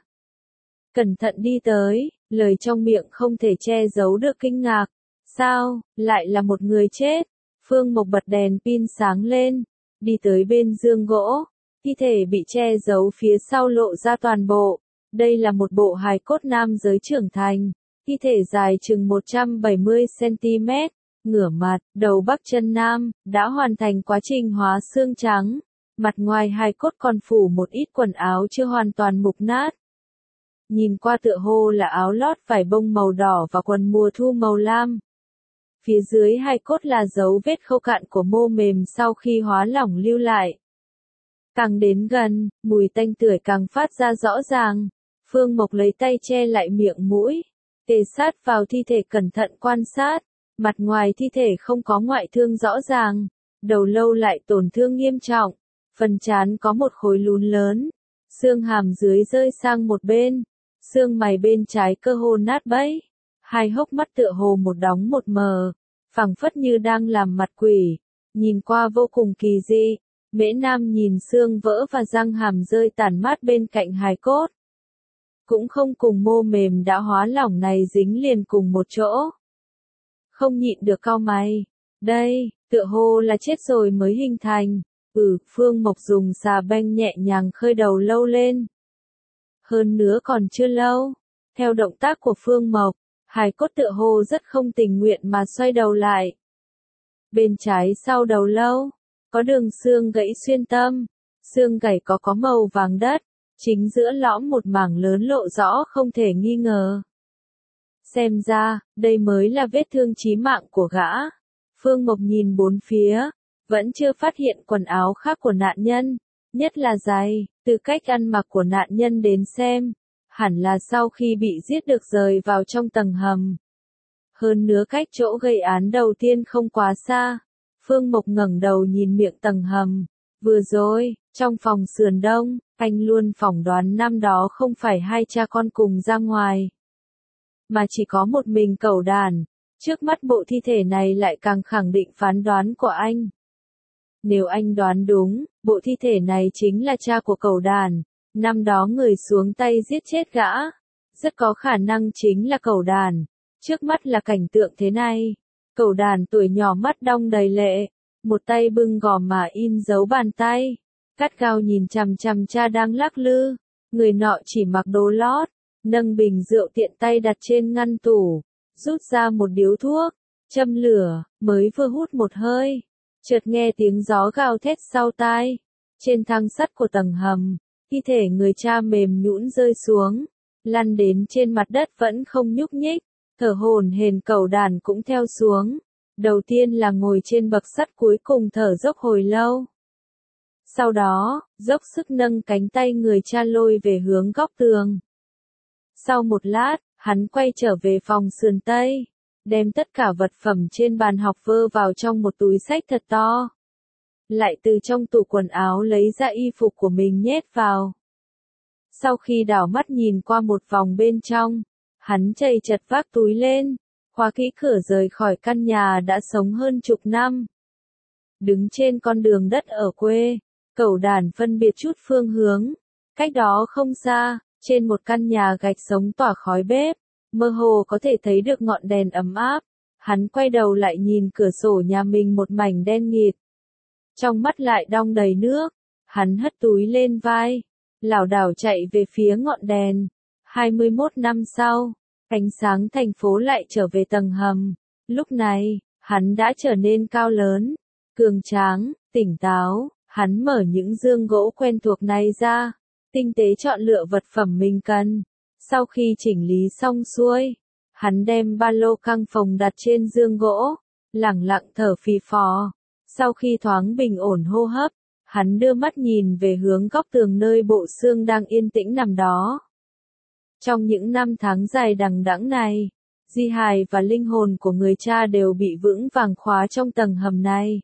Cẩn thận đi tới, lời trong miệng không thể che giấu được kinh ngạc. Sao, lại là một người chết? Phương Mộc bật đèn pin sáng lên, đi tới bên dương gỗ, thi thể bị che giấu phía sau lộ ra toàn bộ. Đây là một bộ hài cốt nam giới trưởng thành, thi thể dài chừng một trăm bảy mươi xăng-ti-mét, ngửa mặt, đầu bắc chân nam, đã hoàn thành quá trình hóa xương trắng. Mặt ngoài hài cốt còn phủ một ít quần áo chưa hoàn toàn mục nát. Nhìn qua tựa hồ là áo lót vải bông màu đỏ và quần mùa thu màu lam. Phía dưới hài cốt là dấu vết khâu cạn của mô mềm sau khi hóa lỏng lưu lại. Càng đến gần, mùi tanh tưởi càng phát ra rõ ràng. Phương Mộc lấy tay che lại miệng mũi, kề sát vào thi thể cẩn thận quan sát. Mặt ngoài thi thể không có ngoại thương rõ ràng, đầu lâu lại tổn thương nghiêm trọng, phần trán có một khối lún lớn, xương hàm dưới rơi sang một bên, xương mày bên trái cơ hồ nát bấy, hai hốc mắt tựa hồ một đóng một mờ, phảng phất như đang làm mặt quỷ, nhìn qua vô cùng kỳ dị. Mễ Nam nhìn xương vỡ và răng hàm rơi tàn mát bên cạnh hài cốt. Cũng không cùng mô mềm đã hóa lỏng này dính liền cùng một chỗ. Không nhịn được cau mày. Đây, tựa hồ là chết rồi mới hình thành. Ừ, Phương Mộc dùng xà beng nhẹ nhàng khơi đầu lâu lên. Hơn nữa còn chưa lâu. Theo động tác của Phương Mộc, hài cốt tựa hồ rất không tình nguyện mà xoay đầu lại. Bên trái sau đầu lâu, có đường xương gãy xuyên tâm. Xương gãy có có màu vàng đất. Chính giữa lõm một mảng lớn lộ rõ không thể nghi ngờ. Xem ra, đây mới là vết thương chí mạng của gã. Phương Mộc nhìn bốn phía, vẫn chưa phát hiện quần áo khác của nạn nhân, nhất là giày, từ cách ăn mặc của nạn nhân đến xem, hẳn là sau khi bị giết được rời vào trong tầng hầm. Hơn nữa cách chỗ gây án đầu tiên không quá xa, Phương Mộc ngẩng đầu nhìn miệng tầng hầm. Vừa rồi, trong phòng sườn đông, anh luôn phỏng đoán năm đó không phải hai cha con cùng ra ngoài, mà chỉ có một mình cẩu đàn. Trước mắt bộ thi thể này lại càng khẳng định phán đoán của anh. Nếu anh đoán đúng, bộ thi thể này chính là cha của cẩu đàn, Năm đó người xuống tay giết chết gã, rất có khả năng chính là Cẩu Đàn. Trước mắt là cảnh tượng thế này. Cẩu Đàn tuổi nhỏ mắt đong đầy lệ, một tay bưng gò má in dấu bàn tay, gắt gao nhìn chằm chằm cha đang lắc lư. Người nọ chỉ mặc đồ lót, nâng bình rượu tiện tay đặt trên ngăn tủ, rút ra một điếu thuốc, châm lửa, mới vừa hút một hơi, chợt nghe tiếng gió gào thét sau tai. Trên thang sắt của tầng hầm, thi thể người cha mềm nhũn rơi xuống, lăn đến trên mặt đất vẫn không nhúc nhích, thở hổn hển. Cẩu Đàn cũng theo xuống. Đầu tiên là ngồi trên bậc sắt, cuối cùng thở dốc hồi lâu. Sau đó, dốc sức nâng cánh tay người cha lôi về hướng góc tường. Sau một lát, hắn quay trở về phòng sườn Tây, đem tất cả vật phẩm trên bàn học vơ vào trong một túi xách thật to. Lại từ trong tủ quần áo lấy ra y phục của mình nhét vào. Sau khi đảo mắt nhìn qua một vòng bên trong, hắn chầy chật vác túi lên, khóa kỹ cửa rời khỏi căn nhà đã sống hơn chục năm. Đứng trên con đường đất ở quê, Cẩu Đàn phân biệt chút phương hướng. Cách đó không xa, trên một căn nhà gạch sống tỏa khói bếp, mơ hồ có thể thấy được ngọn đèn ấm áp. Hắn quay đầu lại nhìn cửa sổ nhà mình, một mảnh đen nghịt. Trong mắt lại đong đầy nước, hắn hất túi lên vai, lảo đảo chạy về phía ngọn đèn. hai mươi mốt năm sau, ánh sáng thành phố lại trở về tầng hầm. Lúc này, hắn đã trở nên cao lớn, cường tráng, tỉnh táo. Hắn mở những dương gỗ quen thuộc này ra, tinh tế chọn lựa vật phẩm mình cần. Sau khi chỉnh lý xong xuôi, hắn đem ba lô căng phòng đặt trên dương gỗ, lẳng lặng thở phì phò. Sau khi thoáng bình ổn hô hấp, hắn đưa mắt nhìn về hướng góc tường nơi bộ xương đang yên tĩnh nằm đó. Trong những năm tháng dài đằng đẵng này, di hài và linh hồn của người cha đều bị vững vàng khóa trong tầng hầm này.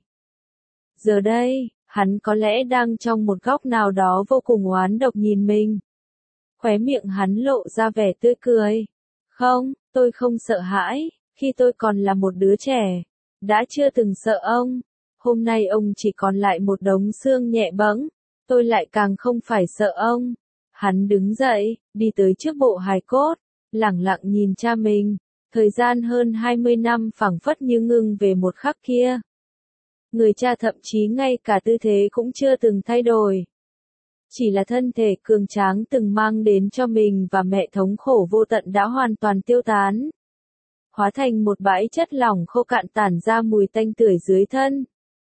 Giờ đây, hắn có lẽ đang trong một góc nào đó vô cùng oán độc nhìn mình. Khóe miệng hắn lộ ra vẻ tươi cười. Không, tôi không sợ hãi, khi tôi còn là một đứa trẻ, đã chưa từng sợ ông. Hôm nay ông chỉ còn lại một đống xương nhẹ bẫng, tôi lại càng không phải sợ ông. Hắn đứng dậy, đi tới trước bộ hài cốt, lẳng lặng nhìn cha mình. Thời gian hơn hai mươi năm phảng phất như ngưng về một khắc kia. Người cha thậm chí ngay cả tư thế cũng chưa từng thay đổi. Chỉ là thân thể cường tráng từng mang đến cho mình và mẹ thống khổ vô tận đã hoàn toàn tiêu tán. Hóa thành một bãi chất lỏng khô cạn tản ra mùi tanh tưởi dưới thân.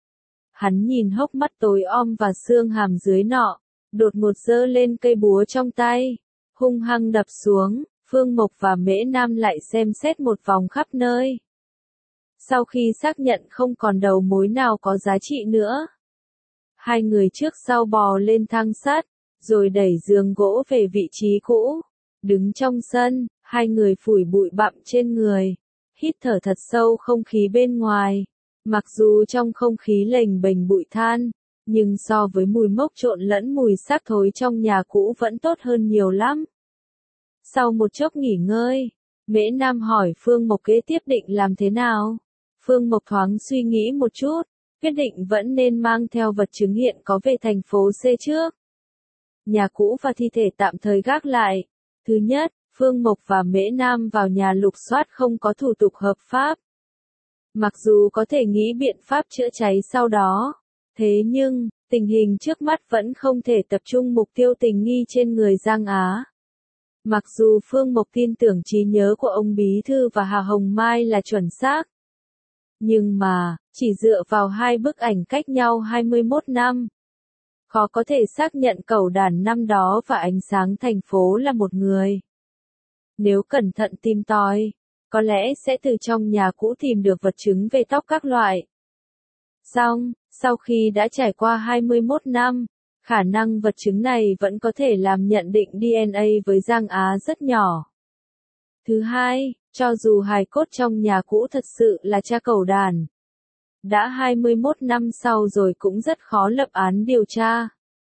Hắn nhìn hốc mắt tối om và xương hàm dưới nọ, đột ngột giơ lên cây búa trong tay, hung hăng đập xuống. Phương Mộc và Mễ Nam lại xem xét một vòng khắp nơi. Sau khi xác nhận không còn đầu mối nào có giá trị nữa, hai người trước sau bò lên thang sắt, rồi đẩy giường gỗ về vị trí cũ. Đứng trong sân, hai người phủi bụi bặm trên người, hít thở thật sâu không khí bên ngoài. Mặc dù trong không khí lềnh bềnh bụi than, nhưng so với mùi mốc trộn lẫn mùi xác thối trong nhà cũ vẫn tốt hơn nhiều lắm. Sau một chốc nghỉ ngơi, Mễ Nam hỏi Phương Mộc kế tiếp định làm thế nào. Phương Mộc thoáng suy nghĩ một chút, quyết định vẫn nên mang theo vật chứng hiện có về thành phố C trước. Nhà cũ và thi thể tạm thời gác lại. Thứ nhất, Phương Mộc và Mễ Nam vào nhà lục soát không có thủ tục hợp pháp. Mặc dù có thể nghĩ biện pháp chữa cháy sau đó, thế nhưng, tình hình trước mắt vẫn không thể tập trung mục tiêu tình nghi trên người Giang Á. Mặc dù Phương Mộc tin tưởng trí nhớ của ông Bí Thư và Hà Hồng Mai là chuẩn xác, nhưng mà, chỉ dựa vào hai bức ảnh cách nhau hai mươi mốt năm, khó có thể xác nhận Cẩu Đàn năm đó và ánh sáng thành phố là một người. Nếu cẩn thận tìm tòi, có lẽ sẽ từ trong nhà cũ tìm được vật chứng về tóc các loại. Song, sau khi đã trải qua hai mươi mốt năm, khả năng vật chứng này vẫn có thể làm nhận định đê en a với Giang Á rất nhỏ. Thứ hai, cho dù hài cốt trong nhà cũ thật sự là cha Cẩu Đàn, đã hai mươi mốt năm sau rồi cũng rất khó lập án điều tra.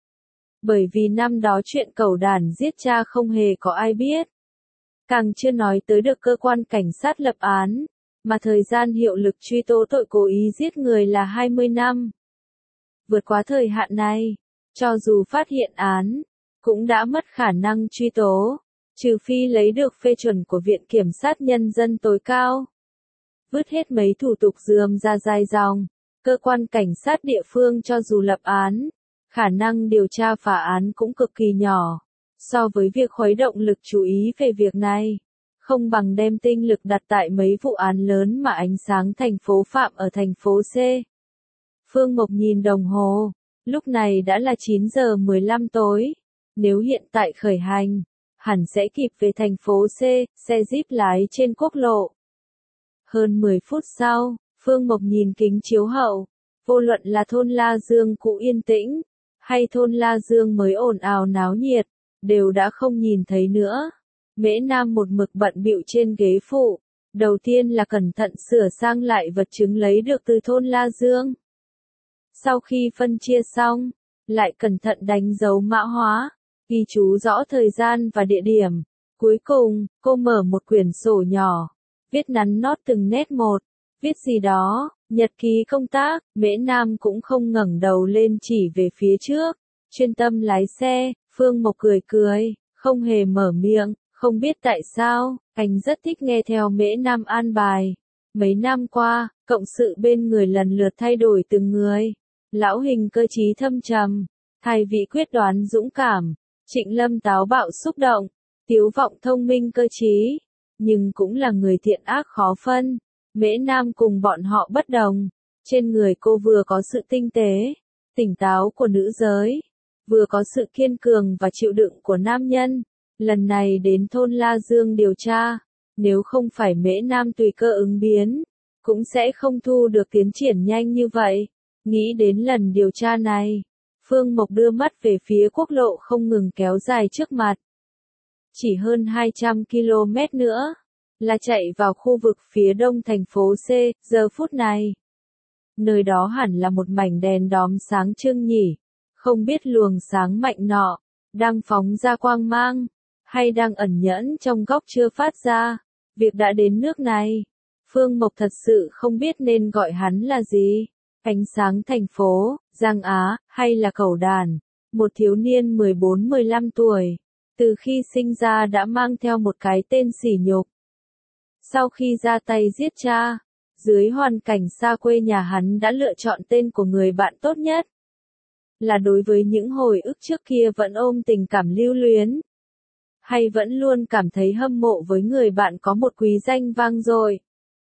Bởi vì năm đó chuyện Cẩu Đàn giết cha không hề có ai biết. Càng chưa nói tới được cơ quan cảnh sát lập án, mà thời gian hiệu lực truy tố tội cố ý giết người là hai mươi năm. Vượt quá thời hạn này, cho dù phát hiện án, cũng đã mất khả năng truy tố, trừ phi lấy được phê chuẩn của Viện Kiểm sát Nhân dân tối cao. Vứt hết mấy thủ tục rườm ra dài dòng, cơ quan cảnh sát địa phương cho dù lập án, khả năng điều tra phá án cũng cực kỳ nhỏ. So với việc khuấy động lực chú ý về việc này, không bằng đem tinh lực đặt tại mấy vụ án lớn mà ánh sáng thành phố phạm ở thành phố C. Phương Mộc nhìn đồng hồ, lúc này đã là chín giờ mười lăm tối. Nếu hiện tại khởi hành, hẳn sẽ kịp về thành phố C, xe Jeep lái trên quốc lộ. Hơn mười phút sau, Phương Mộc nhìn kính chiếu hậu, vô luận là thôn La Dương cũ yên tĩnh, hay thôn La Dương mới ồn ào náo nhiệt, đều đã không nhìn thấy nữa. Mễ Nam một mực bận bịu trên ghế phụ, đầu tiên là cẩn thận sửa sang lại vật chứng lấy được từ thôn La Dương. Sau khi phân chia xong, lại cẩn thận đánh dấu mã hóa, ghi chú rõ thời gian và địa điểm. Cuối cùng, cô mở một quyển sổ nhỏ, viết nắn nót từng nét một, viết gì đó, nhật ký công tác. Mễ Nam cũng không ngẩng đầu lên chỉ về phía trước, chuyên tâm lái xe. Phương Mộc cười cười, không hề mở miệng, không biết tại sao, anh rất thích nghe theo Mễ Nam an bài. Mấy năm qua, cộng sự bên người lần lượt thay đổi từng người. Lão Hình cơ trí thâm trầm, Thái Vĩ quyết đoán dũng cảm, Trịnh Lâm táo bạo xúc động, Tiếu Vọng thông minh cơ trí, nhưng cũng là người thiện ác khó phân. Mễ Nam cùng bọn họ bất đồng, trên người cô vừa có sự tinh tế, tỉnh táo của nữ giới, vừa có sự kiên cường và chịu đựng của nam nhân. Lần này đến thôn La Dương điều tra, nếu không phải Mễ Nam tùy cơ ứng biến, cũng sẽ không thu được tiến triển nhanh như vậy. Nghĩ đến lần điều tra này, Phương Mộc đưa mắt về phía quốc lộ không ngừng kéo dài trước mặt. Chỉ hơn hai trăm ki lô mét nữa, là chạy vào khu vực phía đông thành phố C. Giờ phút này, nơi đó hẳn là một mảnh đèn đóm sáng trưng nhỉ. Không biết luồng sáng mạnh nọ, đang phóng ra quang mang, hay đang ẩn nhẫn trong góc chưa phát ra. Việc đã đến nước này, Phương Mộc thật sự không biết nên gọi hắn là gì. Ánh sáng thành phố, Giang Á, hay là Cẩu Đàn. Một thiếu niên mười bốn mười lăm tuổi, từ khi sinh ra đã mang theo một cái tên sỉ nhục. Sau khi ra tay giết cha, dưới hoàn cảnh xa quê nhà hắn đã lựa chọn tên của người bạn tốt nhất. Là đối với những hồi ức trước kia vẫn ôm tình cảm lưu luyến, hay vẫn luôn cảm thấy hâm mộ với người bạn có một quý danh vang dội.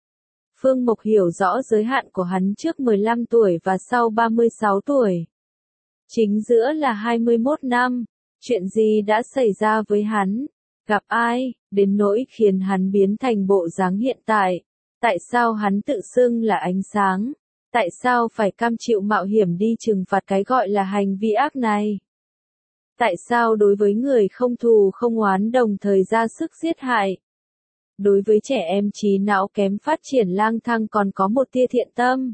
Phương Mộc hiểu rõ giới hạn của hắn trước mười lăm tuổi và sau ba mươi sáu tuổi. Chính giữa là hai mươi mốt năm, chuyện gì đã xảy ra với hắn? Gặp ai, đến nỗi khiến hắn biến thành bộ dáng hiện tại? Tại sao hắn tự xưng là ánh sáng? Tại sao phải cam chịu mạo hiểm đi trừng phạt cái gọi là hành vi ác này? Tại sao đối với người không thù không oán đồng thời ra sức giết hại? Đối với trẻ em trí não kém phát triển lang thang còn có một tia thiện tâm.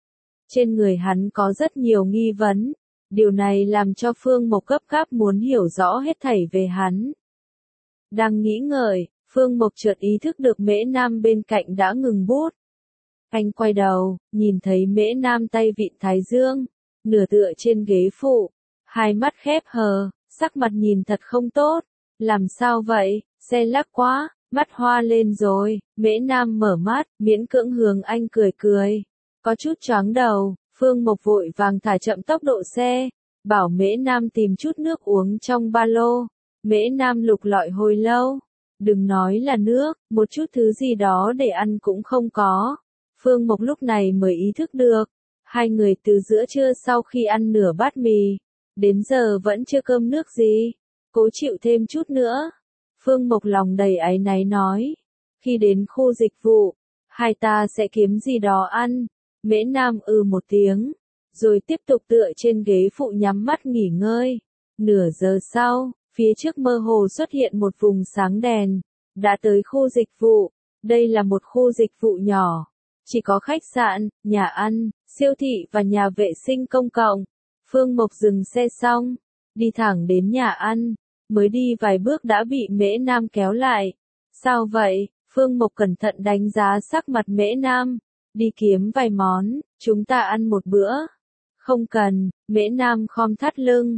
Trên người hắn có rất nhiều nghi vấn, điều này làm cho Phương Mộc gấp gáp muốn hiểu rõ hết thảy về hắn. Đang nghĩ ngợi, Phương Mộc chợt ý thức được Mễ Nam bên cạnh đã ngừng bút. Anh quay đầu, nhìn thấy Mễ Nam tay vịn thái dương, nửa tựa trên ghế phụ, hai mắt khép hờ, sắc mặt nhìn thật không tốt. Làm sao vậy, xe lắc quá, mắt hoa lên rồi. Mễ Nam mở mắt, miễn cưỡng hướng anh cười cười. Có chút choáng đầu, Phương Mộc vội vàng thả chậm tốc độ xe, bảo Mễ Nam tìm chút nước uống trong ba lô. Mễ Nam lục lọi hồi lâu, đừng nói là nước, một chút thứ gì đó để ăn cũng không có. Phương Mộc lúc này mới ý thức được, hai người từ giữa trưa sau khi ăn nửa bát mì, đến giờ vẫn chưa cơm nước gì, cố chịu thêm chút nữa. Phương Mộc lòng đầy áy náy nói, khi đến khu dịch vụ, hai ta sẽ kiếm gì đó ăn. Mễ Nam ừ một tiếng, rồi tiếp tục tựa trên ghế phụ nhắm mắt nghỉ ngơi. Nửa giờ sau, phía trước mơ hồ xuất hiện một vùng sáng đèn, đã tới khu dịch vụ. Đây là một khu dịch vụ nhỏ, chỉ có khách sạn, nhà ăn, siêu thị và nhà vệ sinh công cộng. Phương Mộc dừng xe xong, đi thẳng đến nhà ăn, mới đi vài bước đã bị Mễ Nam kéo lại. Sao vậy? Phương Mộc cẩn thận đánh giá sắc mặt Mễ Nam. Đi kiếm vài món, chúng ta ăn một bữa. Không cần. Mễ Nam khom thắt lưng,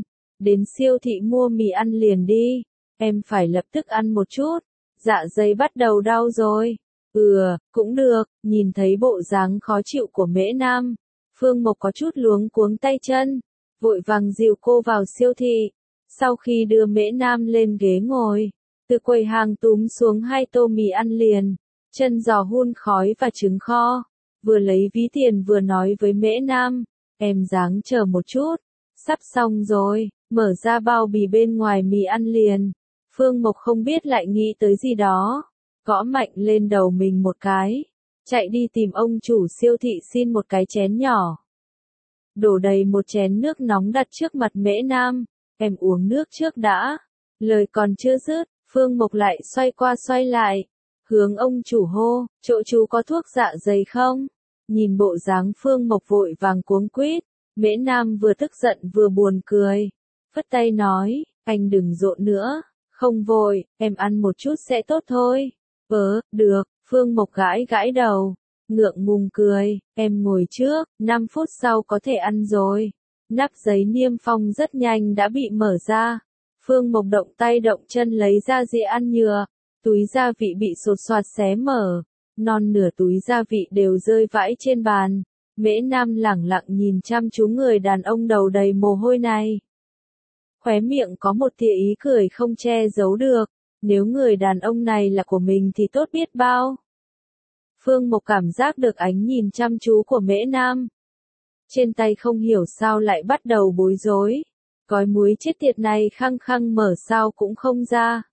đến siêu thị mua mì ăn liền đi, em phải lập tức ăn một chút, dạ dày bắt đầu đau rồi. Ừ, cũng được, nhìn thấy bộ dáng khó chịu của Mễ Nam, Phương Mộc có chút luống cuống tay chân, vội vàng dìu cô vào siêu thị. Sau khi đưa Mễ Nam lên ghế ngồi, từ quầy hàng túm xuống hai tô mì ăn liền, chân giò hun khói và trứng kho, vừa lấy ví tiền vừa nói với Mễ Nam, em ráng chờ một chút, sắp xong rồi, mở ra bao bì bên ngoài mì ăn liền. Phương Mộc không biết lại nghĩ tới gì đó, gõ mạnh lên đầu mình một cái, chạy đi tìm ông chủ siêu thị xin một cái chén nhỏ. Đổ đầy một chén nước nóng đặt trước mặt Mễ Nam, em uống nước trước đã. Lời còn chưa dứt, Phương Mộc lại xoay qua xoay lại, hướng ông chủ hô, chỗ chú có thuốc dạ dày không? Nhìn bộ dáng Phương Mộc vội vàng cuống quýt, Mễ Nam vừa tức giận vừa buồn cười, phất tay nói, anh đừng rộn nữa, không vội, em ăn một chút sẽ tốt thôi. Vớ, được, Phương Mộc gãi gãi đầu, ngượng ngùng cười, em ngồi trước, năm phút sau có thể ăn rồi. Nắp giấy niêm phong rất nhanh đã bị mở ra. Phương Mộc động tay động chân lấy ra dĩa ăn nhựa, túi gia vị bị sột soạt xé mở, non nửa túi gia vị đều rơi vãi trên bàn. Mễ Nam lẳng lặng nhìn chăm chú người đàn ông đầu đầy mồ hôi này. Khóe miệng có một tia ý cười không che giấu được, nếu người đàn ông này là của mình thì tốt biết bao. Phương Mộc cảm giác được ánh nhìn chăm chú của Mễ Nam. Trên tay không hiểu sao lại bắt đầu bối rối. Gói muối chết tiệt này khăng khăng mở sao cũng không ra.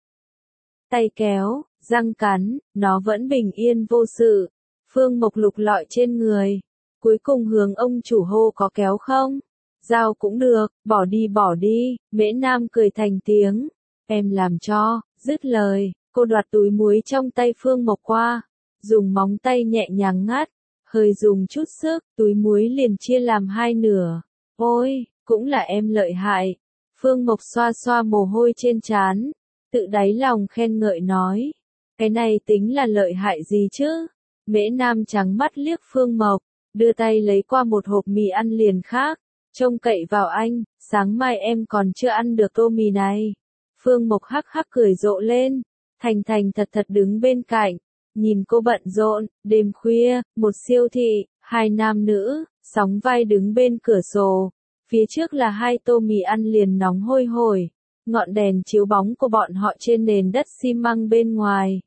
Tay kéo, răng cắn, nó vẫn bình yên vô sự. Phương Mộc lục lọi trên người. Cuối cùng hướng ông chủ hô có kéo không? Dao cũng được, bỏ đi bỏ đi, Mễ Nam cười thành tiếng. Em làm cho, dứt lời, cô đoạt túi muối trong tay Phương Mộc qua. Dùng móng tay nhẹ nhàng ngắt, hơi dùng chút sức, túi muối liền chia làm hai nửa. Ôi, cũng là em lợi hại. Phương Mộc xoa xoa mồ hôi trên trán, tự đáy lòng khen ngợi nói. Cái này tính là lợi hại gì chứ? Mễ Nam trắng mắt liếc Phương Mộc, đưa tay lấy qua một hộp mì ăn liền khác. Trông cậy vào anh, sáng mai em còn chưa ăn được tô mì này. Phương Mộc hắc hắc cười rộ lên, thành thành thật thật đứng bên cạnh. Nhìn cô bận rộn, đêm khuya, một siêu thị, hai nam nữ, sóng vai đứng bên cửa sổ. Phía trước là hai tô mì ăn liền nóng hôi hổi, ngọn đèn chiếu bóng của bọn họ trên nền đất xi măng bên ngoài.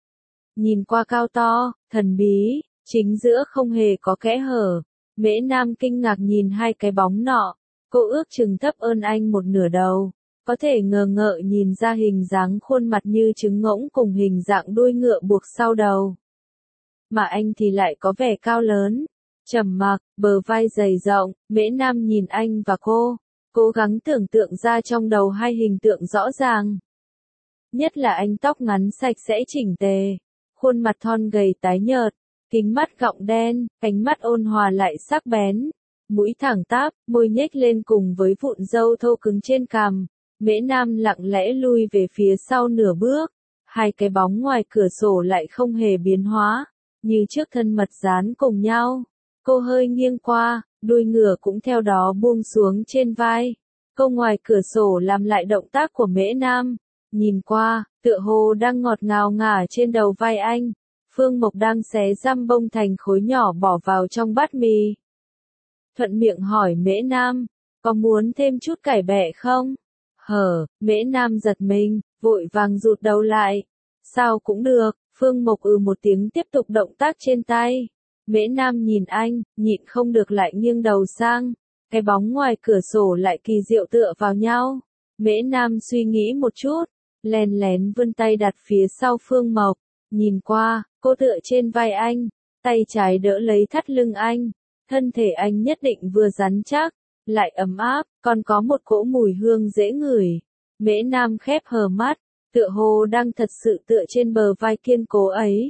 Nhìn qua cao to, thần bí, chính giữa không hề có kẽ hở. Mễ Nam kinh ngạc nhìn hai cái bóng nọ, cô ước chừng thấp hơn anh một nửa đầu. Có thể ngờ ngợ nhìn ra hình dáng khuôn mặt như trứng ngỗng cùng hình dạng đuôi ngựa buộc sau đầu. Mà anh thì lại có vẻ cao lớn, trầm mặc, bờ vai dày rộng. Mễ Nam nhìn anh và cô, cố gắng tưởng tượng ra trong đầu hai hình tượng rõ ràng. Nhất là anh tóc ngắn sạch sẽ chỉnh tề, khuôn mặt thon gầy tái nhợt, kính mắt gọng đen, ánh mắt ôn hòa lại sắc bén, mũi thẳng tắp, môi nhếch lên cùng với vụn râu thô cứng trên cằm. Mễ Nam lặng lẽ lui về phía sau nửa bước, hai cái bóng ngoài cửa sổ lại không hề biến hóa, như trước thân mật dán cùng nhau. Cô hơi nghiêng qua, đuôi ngựa cũng theo đó buông xuống trên vai. Cô ngoài cửa sổ làm lại động tác của Mễ Nam, nhìn qua, tựa hồ đang ngọt ngào ngả trên đầu vai anh. Phương Mộc đang xé răm bông thành khối nhỏ bỏ vào trong bát mì. Thuận miệng hỏi Mễ Nam, có muốn thêm chút cải bẹ không? Hở, Mễ Nam giật mình, vội vàng rụt đầu lại. Sao cũng được, Phương Mộc ừ một tiếng tiếp tục động tác trên tay. Mễ Nam nhìn anh, nhịn không được lại nghiêng đầu sang. Cái bóng ngoài cửa sổ lại kỳ diệu tựa vào nhau. Mễ Nam suy nghĩ một chút, lén lén vươn tay đặt phía sau Phương Mộc. Nhìn qua, cô tựa trên vai anh, tay trái đỡ lấy thắt lưng anh. Thân thể anh nhất định vừa rắn chắc, lại ấm áp, còn có một cỗ mùi hương dễ ngửi. Mễ Nam khép hờ mắt, tựa hồ đang thật sự tựa trên bờ vai kiên cố ấy.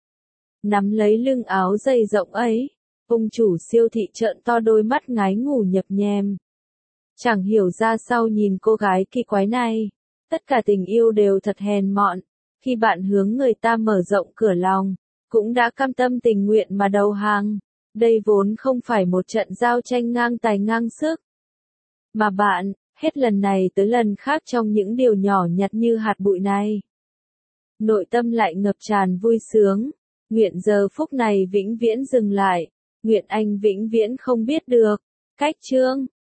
Nắm lấy lưng áo dày rộng ấy, ông chủ siêu thị trợn to đôi mắt ngái ngủ nhập nhèm. Chẳng hiểu ra sao nhìn cô gái kỳ quái này, tất cả tình yêu đều thật hèn mọn, khi bạn hướng người ta mở rộng cửa lòng, cũng đã cam tâm tình nguyện mà đầu hàng. Đây vốn không phải một trận giao tranh ngang tài ngang sức, mà bạn hết lần này tới lần khác trong những điều nhỏ nhặt như hạt bụi này. Nội tâm lại ngập tràn vui sướng, nguyện giờ phút này vĩnh viễn dừng lại, nguyện anh vĩnh viễn không biết được. Cách chương